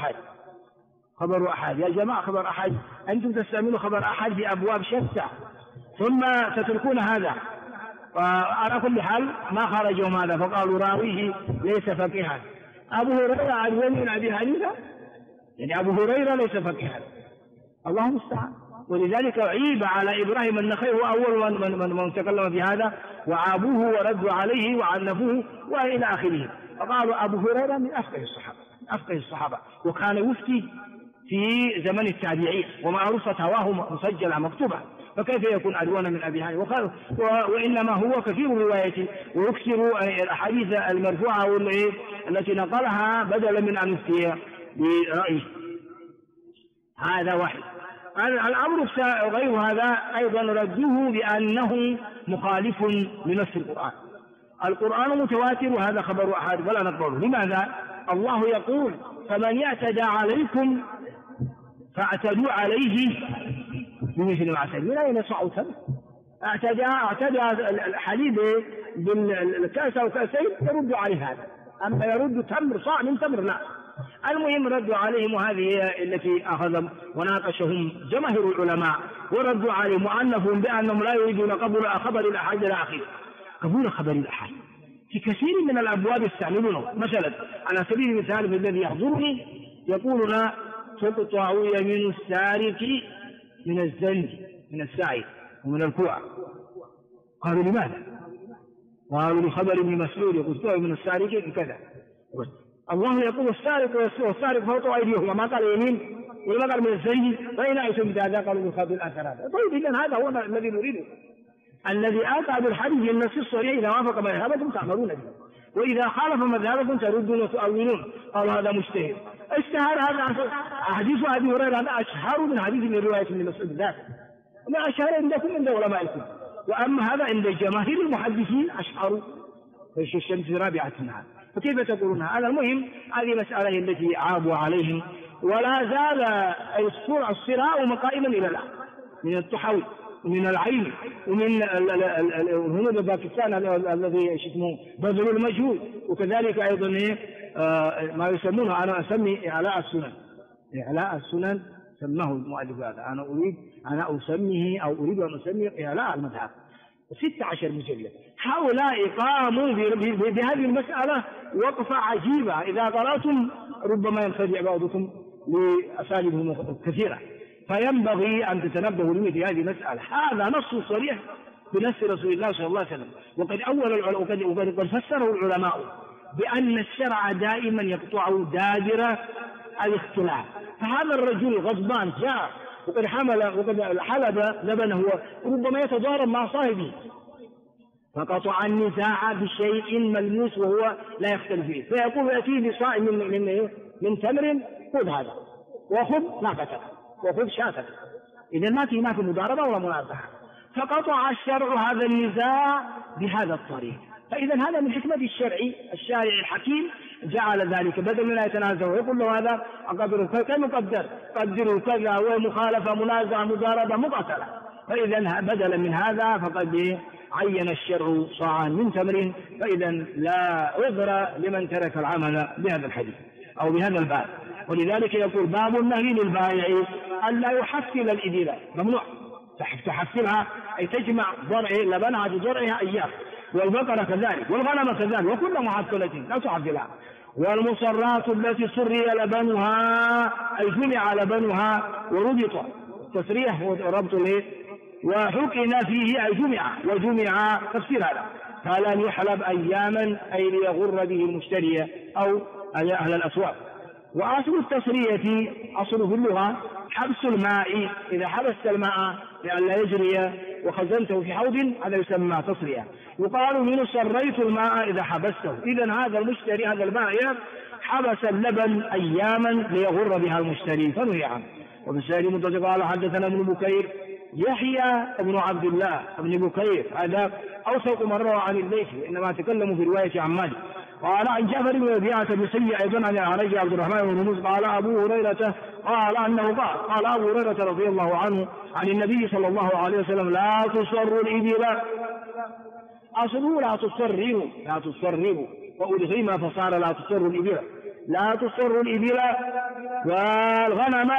خبر أحد. يا جماعة خبر أحد، أنتم تستعملوا خبر أحد في أبواب شتى ثم تتركون هذا. وعلى كل حال ما خرجوا هذا، فقالوا راويه ليس فقيها. أبو هريرة عدوان من أبي حنيفة، يعني أبو هريرة ليس فقيها، الله المستعان. ولذلك عيب على إبراهيم النخعي، هو أول من تكلم في هذا، وعابوه وردوا عليه وعنفوه وإلى آخره. فقالوا أبو هريرة من أفقه الصحابة، وكان يفتي في زمن التابعين، ومعروفة هواه مسجلة مكتوبة، فكيف يكون عدوان من أبي حنيفة؟ وإنما هو كثير روايته ويكثر الأحاديث المرفوعة التي نقلها بدلا من أن يفتي برأيه. هذا واحد. الأمر غير هذا أيضا ردوه بأنه مخالف لنص القرآن متواتر وهذا خبر أحد ولا نقبله. لماذا؟ الله يقول فمن يعتدى عليكم فاعتدوا عليه بمثل ما اعتدوا. لا ينصع تمر، اعتدى الحليب بالكأس أو كأسين يرد عليه هذا، أما يرد تمر صاع من تمر لا. المهم ردوا عليهم، وهذه التي أخذ وناقشهم جماهير العلماء، وردوا عليهم وعنفهم بأنهم لا يريدون قبول خبر الأحد الأخير. قبول خبر الأحد في كثير من الأبواب يستعملونه. مثلا على سبيل المثال الذي يحضرني يقولون تقطع يمين السارق من الزنج من السعي ومن الكوع. قالوا لماذا؟ قالوا لخبر ابن مسعود يقول تقطع من السارق بكذا. الله يقول السارق فوقوا أيديهم، ما قال يمين وما قال من الزنج، فإن أيتم بهذا قالوا من خبر الآخر هذا. طيب إذن هذا هو الذي نريده، الذي آتى بالحديث النص الصريح إذا وافق مذهبكم تعملون به، وإذا خالف مذهبكم تردون وتؤولون. قالوا هذا مجتهد، اشتهر هذا حديث أبي هريرة، هذا أشهر من حديث من رواية ابن مسعود ذاته، وما أشهر عندكم عند علمائكم، وأما هذا عند جماهير المحدثين أشهر. فإيش الشمس رابعة هذا، فكيف تقولون هذا؟ المهم هذه مسألة التي عابوا عليهم، ولا زال الصراع مقائما إلى الآن من الطحاوي ومن العين ومن هنود باكستان الذي اسمه بذل المجهول، وكذلك أيضا ما يسمونه، أنا أسمي إعلاء السنن سماه المؤلف هذا، أنا أسميه أو أريد أن أسميه إعلاء المذهب، 16 مجلد. هؤلاء قاموا بهذه المسألة وقفة عجيبة، إذا قرأتم ربما ينخدع بعضكم لأساليب كثيرة، فينبغي أن تتنبهوا لمثل هذه المسألة. هذا نص صريح بنص رسول الله صلى الله عليه وسلم، وقد فسره العلماء بأن الشرع دائما يقطع دابر الاختلاف. فهذا الرجل غضبان جاء وقد حلب لبنه وربما يتضارب مع صاحبه، فقطع النزاع بشيء ملموس وهو لا يختلف فيه، فيقول يأتيه بصاع من تمر، خذ هذا وخذ ناقتك وخذ شاتك. إذا ما في مضاربة ولا منازعة، فقطع الشرع هذا النزاع بهذا الطريق. فإذا هذا من حكمة الشارع الحكيم، جعل ذلك بدل من لا يتنازع ويقول له هذا أقدر كم قدروا كذا، ومخالفة منازعة مضاربة مقاتلة. فإذا بدلا من هذا فقد عين الشرع صاعا من تمر، فإذا لا عذر لمن ترك العمل بهذا الحديث أو بهذا الباب. ولذلك يقول باب النهي للبائع ألا يحفل الإبل، ممنوع تحفلها أي تجمع لبنها بضرعها أيام، والبقرة كذلك والغنم كذلك، وكل محفلة لا تحفلها. والمصرات التي سري لبنها أي جمع لبنها وربط، تسريح وربط وحكم فيه أي وجمع تفسير هذا، فلن يحلب أياما أي ليغر به المشتري أو أهل الأسواق. وأصل التسرية أصله في اللغة حبس الماء، إذا حبست الماء لئلا يجري وخزنته في حوض هذا يسمى تسرية. يقال من سريت الماء إذا حبسته. إذن هذا المشتري هذا البائع حبس اللبن أياما ليغر بها المشتري فنهي عنه. وفي سعيد المتصل قال حدثنا ابن بكير يحيى بن عبد الله بن بكير هذا أوثق من روى عن الليث إنما تكلموا في رواية عن مالك. قال عن جابر بن ربيعة بن سيء أيضا عن الأعرج عبد الرحمن بن هرمز قال أبو هريرة قال أنه قال أبو هريرة رضي الله عنه عن النبي صلى الله عليه وسلم لا تصر الإبل أصله لا تصروا وأدغم فصار لا تصر الإبل لا تصر الإبل والغنم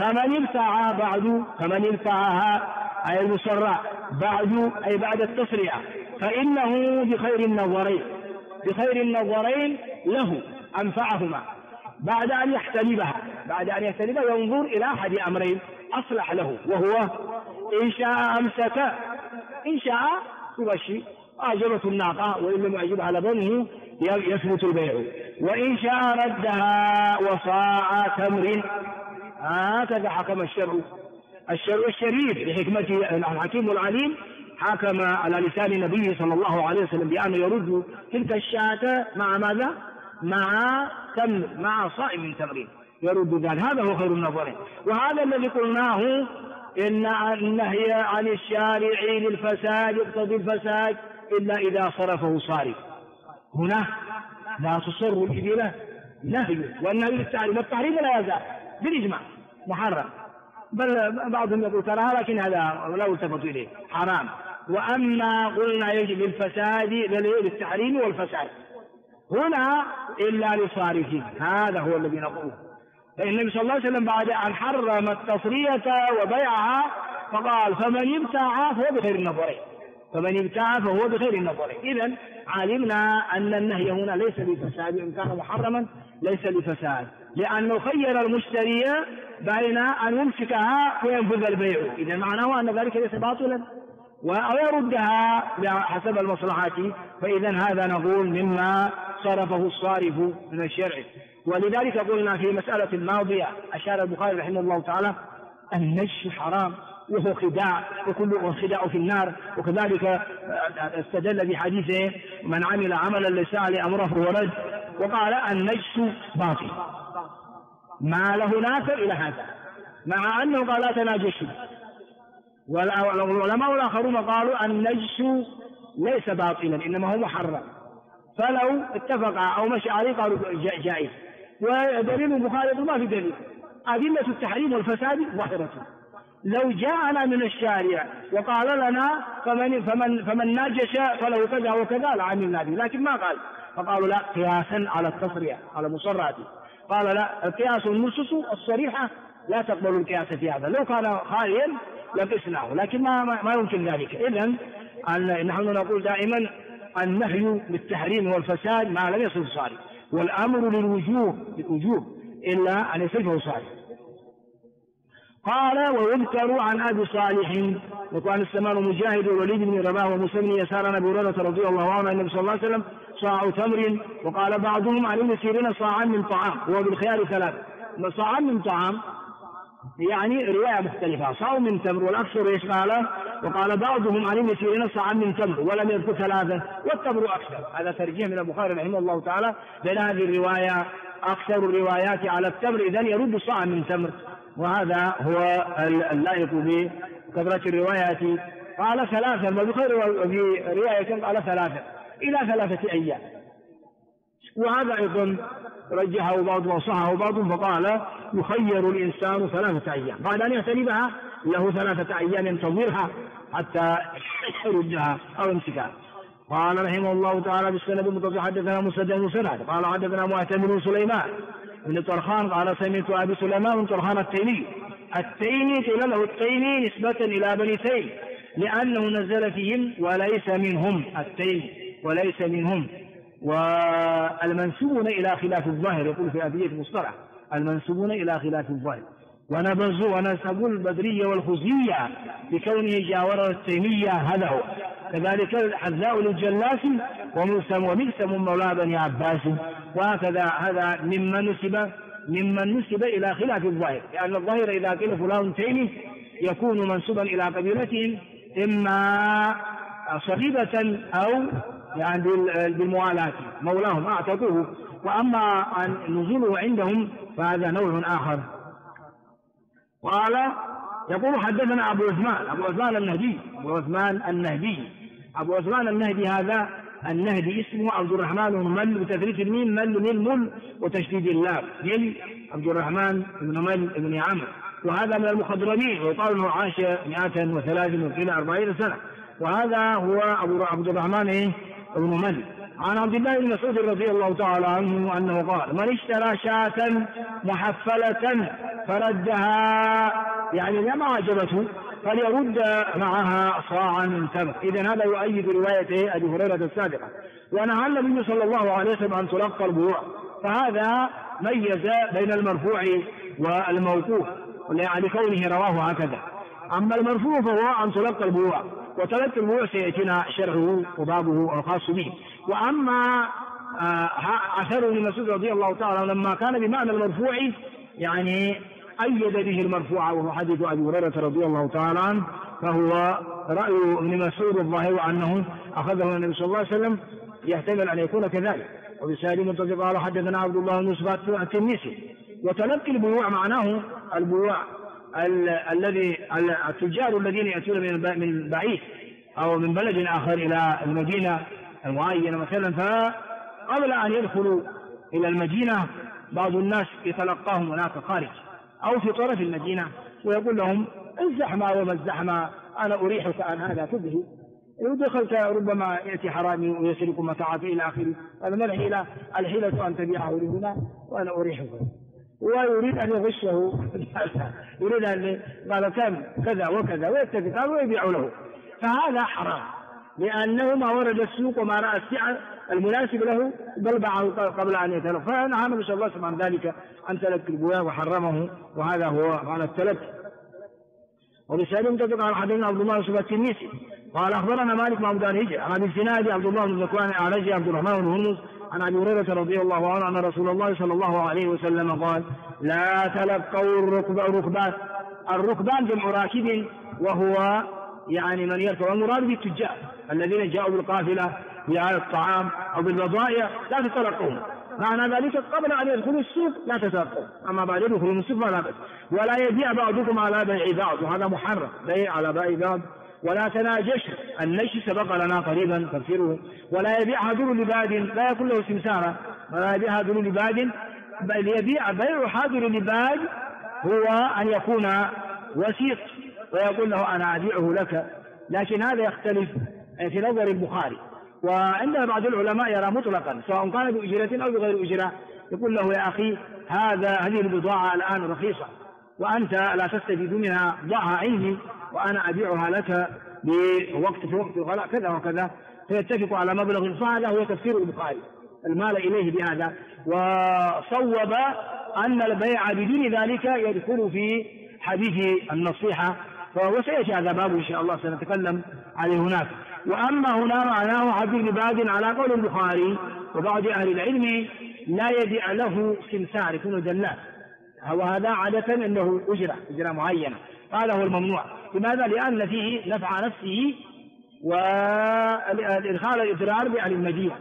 فمن ابتاعها أي المسرع بعد التسريع فإنه بخير النظرين له أنفعهما بعد أن يحتلبها ينظر إلى أحد أمرين أصلح له وهو إن شاء أمسك إن شاء تبشي أعجبت الناقة وإن لم يعجبها لبنه يثبت البيع وإن شاء ردها وصاع تمر. هكذا حكم الشرع الشريف بحكمته الحكيم العليم حكم على لسان النبي صلى الله عليه وسلم بأنه يرد تلك الشاة مع ماذا؟ مع صاع من تمر يرد ذلك. هذا هو خير النظرين. وهذا الذي قلناه إن النهي عن الشارع للفساد يقتضي الفساد إلا إذا صرفه صارف. هنا لا تصر الإبل نهي والنهي للتحريم والتحريم لا يزال بالإجماع محرم بل بعضهم يقول ترى لكن هذا لا يلتفت إليه حرام. وأما قلنا يجب الفساد للتحريم والفساد هنا إلا لصارفه. هذا هو الذي نقوله. فإن النبي صلى الله عليه وسلم بعد أن حرم التصرية وبيعها فقال فمن ابتاع فهو بخير النظرين. إذن علمنا أن النهي هنا ليس لفساد إن كان محرما ليس لفساد لأنه خير المشتري بين أن يمسكها وينفذ البيع. إذن معناه أن ذلك ليس باطلا ويردها حسب المصلحات. فإذن هذا نقول مما صرفه الصارف من الشرع. ولذلك قلنا في مسألة الماضية أشار البخاري رحمه الله تعالى النجش حرام وهو خداع وكل خداع في النار. وكذلك استدل بحديثه من عمل عملا ليس عليه أمره فهو رد. وقال النجس باطل ما له نافع إلى هذا مع أنه قال لا تناجشوا. والعلماء الآخرون قالوا النجس ليس باطلا إنما هو محرم فلو اتفق أو مشى عليه قالوا جائز. ودليل البخاري ما في دليل. أدلة التحريم والفساد ظاهرة. لو جاءنا من الشارع وقال لنا فمن ناجش فله كذا وكذا لعملنا به لكن ما قال. فقالوا لا قياسا على التصريح على مصراته قال لا القياس النصوص الصريحة لا تقبل القياس في هذا. لو كان خاليا لقسناه لكن ما يمكن ذلك. إذن نحن نقول دائما النهي للتحريم والفساد ما لم يصل صارف والأمر للوجوب إلا أن يصرفه صارف. قال ويذكر عن أبي صالح وكان السمان مجاهد والوليد بن رباح ومسلم بن يسار عن أبي هريرة رضي الله عنه النبي صلى الله عليه وسلم صاع تمر. وقال بعضهم عن ابن سيرين صاعا من طعام هو بالخيار 3. صاعا من طعام يعني رواية مختلفة صاع من تمر والأكثر ايش قال؟ وقال بعضهم عن ابن سيرين صاعا من تمر ولم يذكر 3 والتمر أكثر. هذا ترجيح من البخاري رحمه الله تعالى بين هذه الرواية أكثر الروايات على التمر إذن يرد صاعا من تمر وهذا هو اللائق بكثرة الروايات. قال 3 والبخاري برواية قال 3 إلى 3 أيام. وهذا أيضا رجحه بعضهم وصححه بعضهم فقال يخير الإنسان 3 أيام بعد أن يحتلبها له 3 أيام ينتظرها حتى يردها أو يمسكها. قال رحمه الله تعالى بالسند المتصل حدثنا مسدد بن سناد قال حدثنا معتمر بن سليمان بن طرخان قال سمعت أبي سليمان بن طرخان التيمي قيل له التيمي نسبة إلى بني تيم لأنه نزل فيهم وليس منهم التيمي وليس منهم. والمنسوبون إلى خلاف الظاهر يقول في أبية المصطلح المنسوبون إلى خلاف الظاهر ونسبوا البدرية والخزية بكونه جاور التيمية هذا هو. كذلك الحذاء للجلاس ومقسم مولى بني عباس. وهكذا هذا ممن نسب إلى خلاف الظاهر لأن الظاهر إذا قيل فلان تيمي يكون منسوبا إلى قبيلتهم إما صغيبة أو يعني بالموالاة مولاهم أعتقوه. وأما نزوله عندهم فهذا نوع آخر. قال يقول حدثنا أبو عثمان النهدي هذا النهدي اسمه عبد الرحمن بن مل بتثليث الميم، مل وتشديد اللام، عبد الرحمن بن مل بن عمرو، وهذا من المخضرمين، ويقال انه عاش 143 سنة، وهذا هو عبد الرحمن بن مل. عن عبد الله بن مسعود رضي الله تعالى عنه أنه قال: من اشترى شاة محفلة فردها، يعني لما عجبته فليرد معها صاعا من تمر. إذن هذا يؤيد رواية أبي هريرة السابقة. ونهى النبي صلى الله عليه وسلم أن تلقى البيوع، فهذا ميز بين المرفوع والموقوف لكونه رواه هكذا. أما المرفوع فهو أن تلقى البيوع، وتلقى البيوع سيأتينا شرحه وبابه الخاص به. وأما أثر ابن مسعود رضي الله تعالى لما كان بمعنى المرفوع يعني أيد به المرفوع، وهو حديث أبي هريرة رضي الله تعالى عنه، فهو رأي ابن مسعود الظاهر أنه أخذه النبي صلى الله عليه وسلم، يحتمل أن يكون كذلك. وبسالم منتظر قال حدثنا عبد الله بن يوسف التنيسي. وتلقي البيوع معناه البيوع الذي التجار الذين يأتون من بعيد أو من بلد آخر إلى المدينة المعينة مثلا، فقبل أن يدخلوا إلى المدينة بعض الناس يتلقاهم هناك خارج أو في طرف المدينة، ويقول لهم: الزحمة وما الزحمة، أنا أريحك عن هذا كله، لو دخلت ربما يأتي حرامي ويسرق متاعك إلى آخره. هذا ما الحيلة أن تبيعه لهنا وأنا أريحك. ويريد أن يغشه يريد أن قال كم كذا وكذا ويتفق ويبيع له، فهذا حرام، لأنه ما ورد السوق وما رأى السعر المناسب له بل باعه قبل أن يتلف. فنهى النبي صلى الله عليه وسلم عن ذلك، عن تلك البيوع وحرمه، وهذا هو معنى التلف. وبسالم تدق على حديث عبد الله بن التنيسي قال: أخبرنا مالك بن عبد الهجري عن أبي الزناد عبد الله بن ذكوان الأعرجي عبد الرحمن بن هرمز عن أبي هريرة رضي الله عنه أن رسول الله صلى الله عليه وسلم قال: لا تلقوا الركبان جمع راكب، وهو يعني من يركب، المراد بالتجار الذين جاءوا بالقافلة برعاية الطعام أو بالبضائع، لا تتلقون. معنى ذلك قبل أن يدخلوا السوق لا تتلقون، أما بعد يدخلوا السوق فلا بأس. ولا يبيع بعضكم على بيع بعض، وهذا محرم، بيع على بيع بعض. ولا تناجش، النجش سبق لنا قريبا تفسيره. ولا يبيع حاضر لباد، لا يكون له سمسارة، ولا يبيع حاضر لباد، بل يبيع بيع حاضر لباد هو أن يكون وسيط ويقول له أنا أبيعه لك. لكن هذا يختلف في نظر البخاري، وعند بعض العلماء يرى مطلقا سواء كان بأجرة أو بغير أجرة، يقول له: يا أخي هذه البضاعة الآن رخيصة وأنت لا تستفيد منها، ضعها عندي وأنا أبيعها لك في وقت الغلاء كذا وكذا، فيتفق على مبلغ. فهذا هو تفسير البخاري، المال إليه بهذا. وصوب أن البيع بدون ذلك يدخل في حديث النصيحة، وسيأتي هذا باب إن شاء الله سنتكلم عليه هناك. وأما هنا معناه حديث لباد على قول البخاري وبعض أهل العلم لا يبيع له سمسار، يكون دلال، وهذا عادة أنه أجرة معينة، هذا هو الممنوع. لماذا؟ لأن فيه نفع نفسه والإدخال الإضرار بأهل المدينة.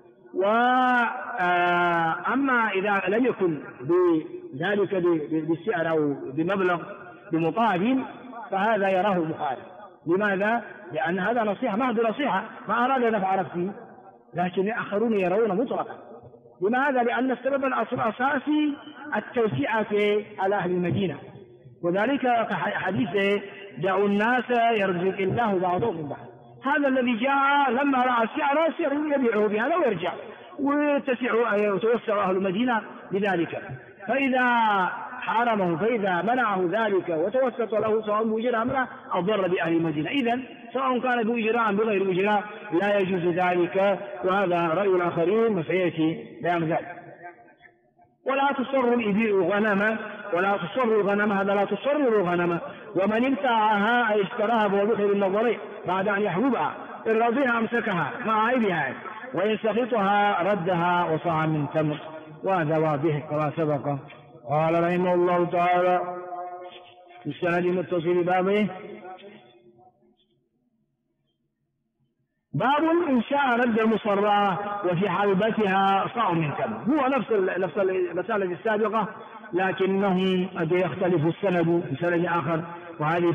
وأما إذا لم يكن بذلك بالسعر أو بمبلغ بمقابل فهذا يراه البخاري. لماذا؟ لأن هذا نصيحة، محض نصيحة، ما أراد نفع نفسه، لكن الآخرون يرون مطلقا. لماذا؟ لأن السبب الأساسي التوسعة على أهل المدينة، وذلك كحديث: دعوا الناس يرزق الله بعضهم من بعض. هذا الذي جاء لما رأى السعر يبيعه بهذا ويرجع، ويتوسع أهل المدينة بذلك. فإذا حرمه، فإذا منعه ذلك وتوسط له سواء بأجرة أم لا، أضر بأهل المدينة. إذن سواء كان بأجرة أم بغير أجرة لا يجوز ذلك، وهذا رأي الآخرين وسيأتي بيان ذلك. ولا تصر الإبل غنما، ولا تصر الغنم، هذا لا تصر الغنم. ومن ابتاعها أي اشتراها فهو بخير النظرين بعد أن يحببها، إن رضيها أمسكها مع عيبها، وإن سخطها ردها وصاعا من تمر. وهذا واضح كما سبق. قال رحمه الله تعالى في السند المتصل بابه: باب إن شاء رد المصراة وفي حلبتها صاع من تمر. هو نفس المسألة السابقة، لكنه قد يختلف السند بسند آخر، وهذه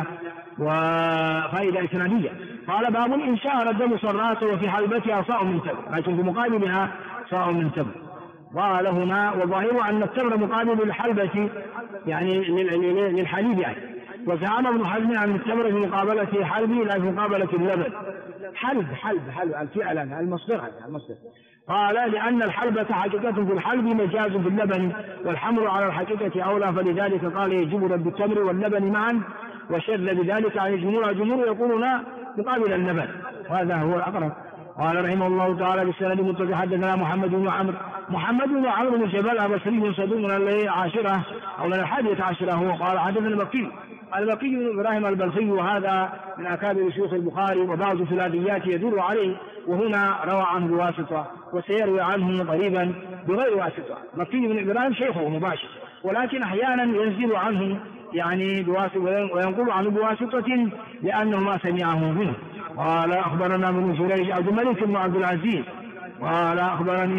فائدة إسنادية. قال باب إن شاء رد المصراة وفي حلبتها صاع من تمر، لكن في مقابلها صاع من تمر. قال هنا وظاهر أن التمر مقابل للحلبة، يعني للحليب يعني. وزعم ابن حزم عن التمر في مقابلة حلبي لا في مقابلة اللبن. حلب فعلا المصدر. قال لأن الحلبة حقيقة في الحلب مجاز في اللبن، والحمر على الحقيقة أولى، فلذلك قال يجب رد التمر واللبن معا، وشذ بذلك عن الجمهور يقولون مقابل اللبن، وهذا هو الأقرب. قال رحمه الله تعالى بالسند المتصل حدثنا محمد بن عمرو بن جبل البصري صدوق من العاشرة أو من 11 هو. قال حدثنا البقي بن إبراهيم البلخي، وهذا من أكابر شيوخ البخاري، وبعض ثلاثيات يدل عليه، وهنا روى عنه بواسطة، وسيروي عنه قريبا بغير واسطة. البقي بن إبراهيم شيخه مباشر، ولكن أحيانا ينزل عنه يعني بواسطة وينقل عنه بواسطة لأنه ما سمعه منه. قال أخبرنا ابن جريج عبد الملك بن عبد العزيز قال أخبرني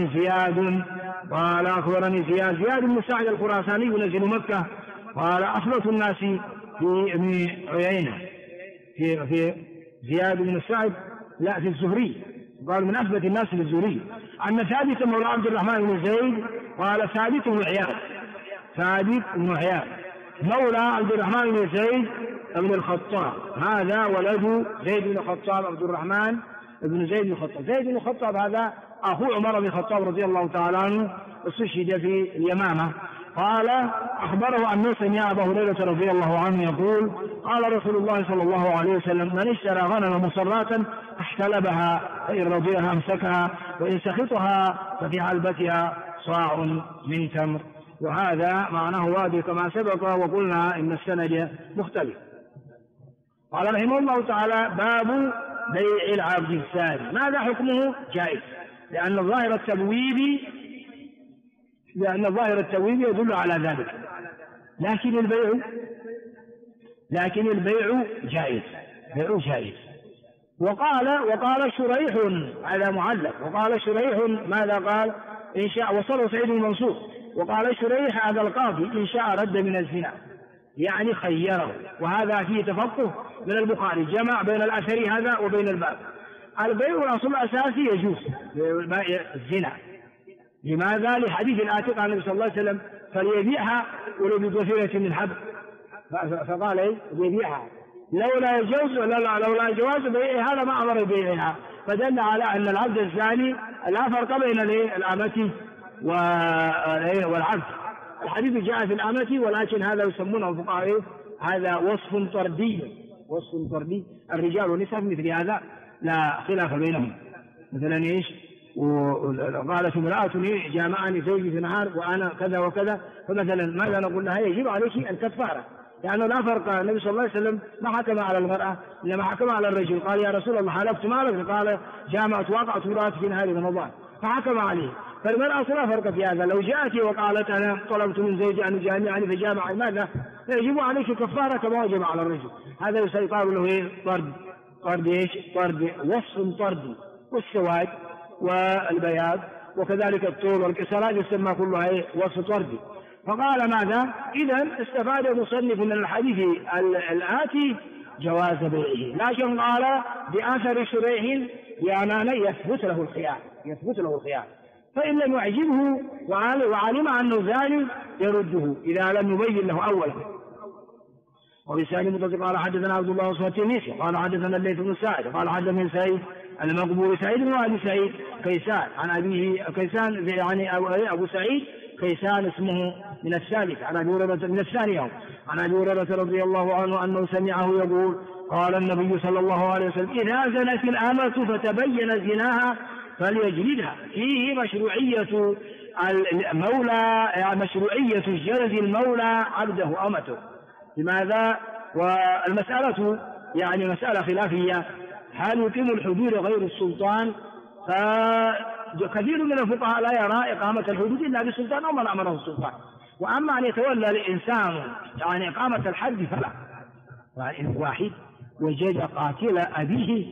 زياد بن سعد الخراساني نزل مكة. قال أخلص الناس في ابن عيينة في زياد بن سعد لا في الزهري، قال من أثبت الناس في الزهري. أن ثابت مولى عبد الرحمن بن زيد قال ثابت بن عياض مولى عبد الرحمن بن زيد بن الخطاب، هذا ولد زيد بن الخطاب عبد الرحمن بن زيد بن الخطاب. زيد بن الخطاب هذا أخو عمر بن الخطاب رضي الله تعالى عنه، استشهد في اليمامة. قال أخبره أنه سمع أبا هريرة رضي الله عنه يقول قال رسول الله صلى الله عليه وسلم من اشترى غنم مصراة احتلبها فإن رضيها امسكها وإن سخطها ففي حلبتها صاع من تمر. وهذا معناه واضح كما سبق، وقلنا إن السند مختلف. قال رحمه الله تعالى باب بيع العبد الثاني. ماذا حكمه؟ جائز، لأن ظاهر التبويب يدل على ذلك، لكن البيع جائز. وقال شريح على معلق، وقال شريح ماذا قال؟ إن شاء وصله سعيد المنصور. وقال شريح هذا القاضي إن شاء رد من الزنا، يعني خيره، وهذا فيه تفقه من البخاري، جمع بين الأثر هذا وبين الباب. البيع الأصل الأساسي يجوز الزنا. لماذا؟ لحديث الآتق عن النبي صلى الله عليه وسلم فليبيعها ولو بضفيرة من حبل، فقال ايه يبيعها لولا جواز بيعها هذا ما أمر بيعها، فدل على أن العبد الزاني لا فرق بين الأمة والعبد. الحديث جاء في الأمة، ولكن هذا يسمونه الفقهاء هذا وصف طردي. الرجال والنساء مثل هذا لا خلاف بينهم. مثلا ايش؟ وقالت امرأة جامعني زوجي في نهار وأنا كذا وكذا، فمثلا ماذا نقول لها؟ يجب عليك الكفارة، لأنه لا فرق. النبي صلى الله عليه وسلم ما حكم على المرأة إنما حكم على الرجل. قال يا رسول الله حلفت مالك، قال وقعت امرأة في نهار رمضان، فحكم عليه. فالمرأة لا فرق في هذا. لو جاءت وقالت أنا طلبت من زوجي أن يجامعني فجامعني، ماذا؟ يجب عليك كفارة كما وجب على الرجل. هذا يقال له طرد وصف طردي. والسواد والبياض وكذلك الطول والكسرات يسمى كلها وصف طردي. فقال ماذا؟ إذن استفاد المصنف من الحديث الآتي جواز بيعه، لكن قال بأثر شريح يعني يثبت له الخيار، فإن لم يعجبه وعلم أنه زاني يرده إذا لم يبين له أولا. وبسالم متصل قال حدثنا عبد الله التنيسي قال حدثنا الليث بن سعد قال حدثنا سعيد المقبول سعيد بن أبي سعيد كيسان عن أبيه كيسان يعني أبو سعيد كيسان اسمه من الثالث عن أبي هريرة من الثاني عن أبي هريرة رضي الله عنه أنه سمعه يقول قال النبي صلى الله عليه وسلم إذا زنت الأمة فتبين زناها فليجلدها. فيه مشروعية المولى، يعني مشروعية جلد المولى عبده أمته. لماذا؟ والمسألة يعني مسألة خلافية، هل يقيم الحدود غير السلطان؟ فكثير من الفقهاء لا يرى إقامة الحدود إلا بالسلطان أو من أمره السلطان. وأما أن يتولى الإنسان يعني إقامة الحد فلا. يعني واحد وجد قاتل أبيه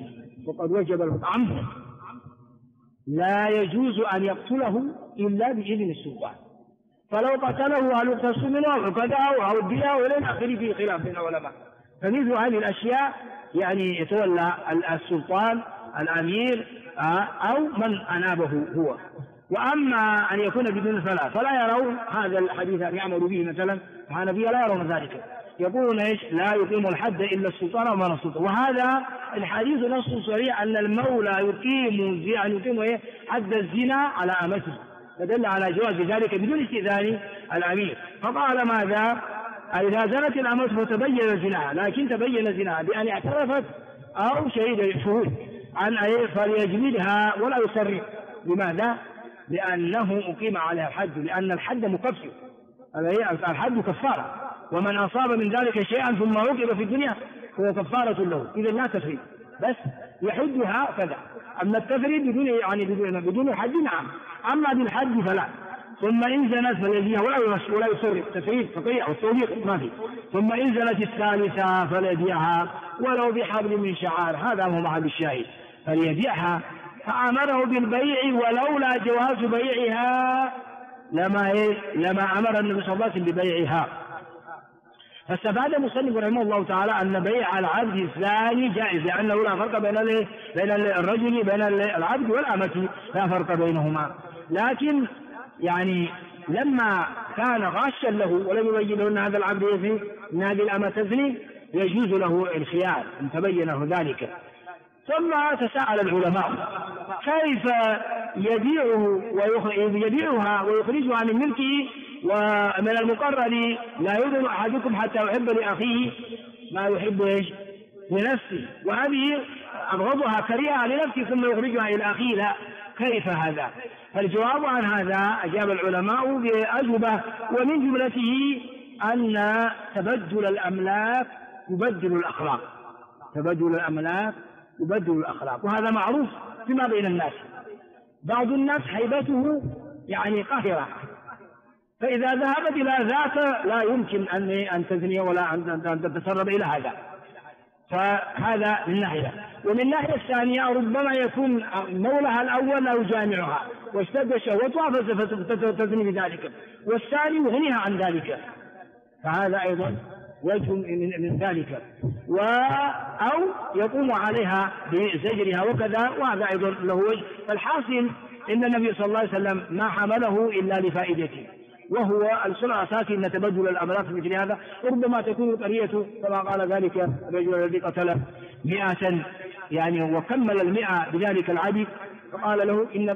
وقد وجب القطع لا يجوز أن يقتله إلا بإذن السلطان، فلو قتله هل يقتص منه أو عقده أو الدية وإلى آخره في خلاف بين العلماء. فمثل هذه الأشياء يعني يتولى السلطان الأمير أو من أنابه هو. وأما أن يكون بدون صلاة فلا يرون هذا الحديث أن يعمل به مثلا الحنفية لا يرون ذلك، يقولون إيش؟ لا يقيم الحد إلا السلطان ومن السلطان. وهذا الحديث نص صريح أن المولى يقيم حد الزنا على أمته، فدل على جواز ذلك بدون استئذان الأمير. فقال ماذا؟ إذا زنت الأمة فتبين زناها، لكن تبين زناها بأن اعترفت أو شهود عن فليجلدها ولا يصرح. لماذا؟ لأنه أقيم عليها الحد، لأن الحد مكفر، الحد كفارة، ومن أصاب من ذلك شيئا ثم عوقب في الدنيا هو كفارة له. إذا لا تفريد، بس يحدها كذا. أما التفريد بدون حد نعم، أما بالحد فلا. ثم إن زنت فليجزيها ولا يصرح، تفريد تطيع والتوبيخ ما في. ثم إن زنت الثالثة فليبيعها ولو بحبل من شعار، هذا هو محل الشاهد، فليبيعها. فأمره بالبيع ولولا جواز بيعها لما أمر النبي صلى الله عليه وسلم ببيعها. فاستفاد المصنف رحمه الله تعالى أن بيع العبد الثاني جائز، لأنه لا فرق بين الرجل بين العبد والأمة، لا فرق بينهما. لكن يعني لما كان غاشا له ولم يبين له أن هذا العبد يزني أن هذه الأمة تزني يجوز له الخيار إن تبين له ذلك. ثم تساءل العلماء كيف يبيعها ويخرجها من ملكه، ومن المقرر لا يؤذن أحدكم حتى يحب لأخيه ما يحب لنفسه، وهذه أبغضها كريهة لنفسه ثم يخرجها إلى أخيه، لا، كيف هذا؟ فالجواب عن هذا أجاب العلماء بأجوبة، ومن جملته أن تبدل الأملاك يبدل الأخلاق، تبدل الأملاك يبدل الأخلاق، وهذا معروف فيما بين الناس. بعض الناس هيبته يعني قاهرة، فإذا ذهبت إلى ذاك لا يمكن أن تزني ولا أن تتسرب إلى هذا، فهذا من ناحية. ومن الناحية الثانية ربما يكون مولها الأول لا يجامعها واشتد شهوتها فتزني بذلك، والثاني يغنيها عن ذلك، فهذا أيضا وجه من ذلك، أو يقوم عليها بزجرها وكذا، وهذا أيضا له وجه. فالحاصل إن النبي صلى الله عليه وسلم ما حمله إلا لفائدته، وهو الأصل الأساسي أن تبدل الأملاك في مثل هذا. ربما تكون القرية كما قال ذلك الرجل الذي قتل 100 يعني وكمل 100 بذلك العبد، فقال له إن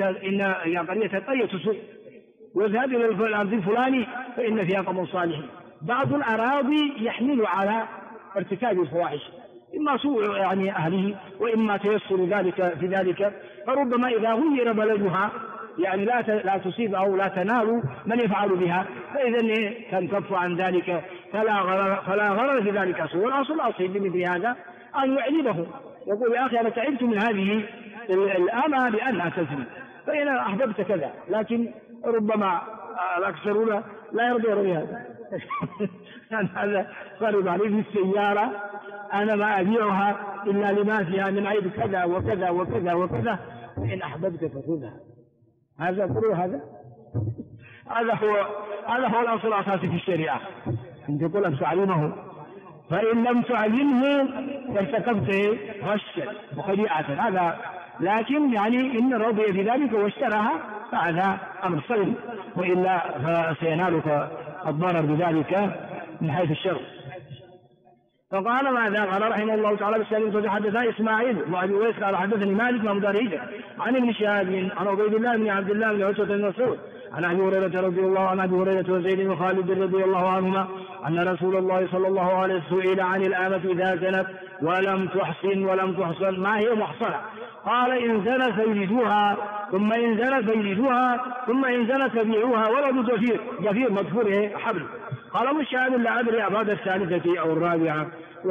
قرية سوء، واذهب إلى الأرض الفلاني فإن فيها قوم صالحين. بعض الأراضي يحمل على ارتكاب الفواحش، إما سوء يعني أهله وإما تيسر ذلك في ذلك، فربما إذا غير بلدها يعني لا تصيب أو لا تنال من يفعل بها، فإذا تنكف عن ذلك، فلا غرر في ذلك أصل. والأصل الأصيل بمثل هذا أن يعجبه، يقول يا أخي أنا تعبت من هذه الأمة بأنها تزني، فإن أحببت كذا، لكن ربما الأكثرون لا يرضون بهذا. هذا فرض عليه في السيارة، أنا ما أبيعها إلا لما فيها من عيب كذا وكذا وكذا وكذا، فإن أحببت فخذها. هذا هو الأصل الأساسي في الشريعة، أن تقول أن تعلمه، فإن لم تعلمه فارتكبت غشا وخديعة، هذا. لكن يعني إن رضي في ذلك واشتراها فهذا أمر سلم، وإلا فسينالك الضرر بذلك من حيث الشر. فقال ماذا؟ قال رحمه الله تعالى بالسليم حدثنا إسماعيل وأبي ويس قال حدثني مالك بن داريجة عن ابن شهاب عن عبيد الله بن عبد الله بن عتبة بن مسعود عن أبي هريرة رضي الله عنه، أبي هريرة وزيد بن خالد رضي الله عنهما أن رسول الله صلى الله عليه وسلم سئل عن الآمة إذا زنت ولم تحصن ما هي محصنة؟ قال إن زنت فيجلدوها، ثم إن زنت فيجلدوها، ثم إن زنت فبيعوها ولد جفير مدفور حبل. قال ابن شهاب لا أدري بعد الثالثة أو الرابعة.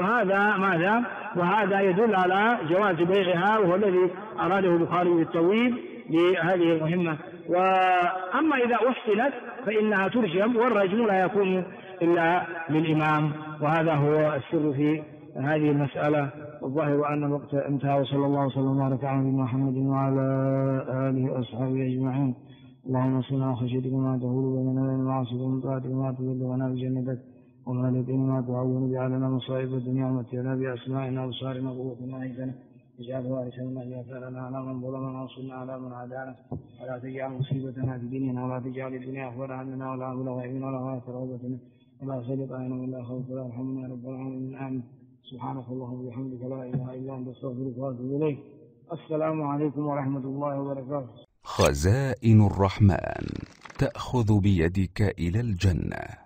وهذا يدل على جواز بيعها، وهو الذي أراده البخاري بالتويل لهذه المهمة. وأما إذا أحسنت فإنها ترجم، والرجم لا يكون إلا للإمام، وهذا هو السر في هذه المسألة. والظاهر أن الوقت انتهى، وصلى الله وسلم وبارك على نبينا محمد وعلى آله وأصحابه أجمعين. اللهم صل على خشيتك ما تهول بيننا وبين المعاصي، ومن طاعتك ما تبلغنا بجنتك، ومن اليقين ما تعون بعلنا مصائب الدنيا، ومتعنا بأسمائنا وأبصارنا وقوتنا أعيذنا، اجعل وارثا منا، اجعل لنا من ظلمنا وانصرنا على من عادانا، ولا تجعل مصيبتنا في ديننا، ولا تجعل الدنيا أكبر همنا ولا مبلغ علمنا ولا غاية رغبتنا، ولا سلط علينا إلا خوف، ولا يرحمنا يا رب العالمين. آمين. سبحانك اللهم وبحمدك، لا إله إلا أنت، أستغفرك وأتوب إليك. السلام عليكم ورحمة الله وبركاته. خزائن الرحمن تأخذ بيدك إلى الجنة.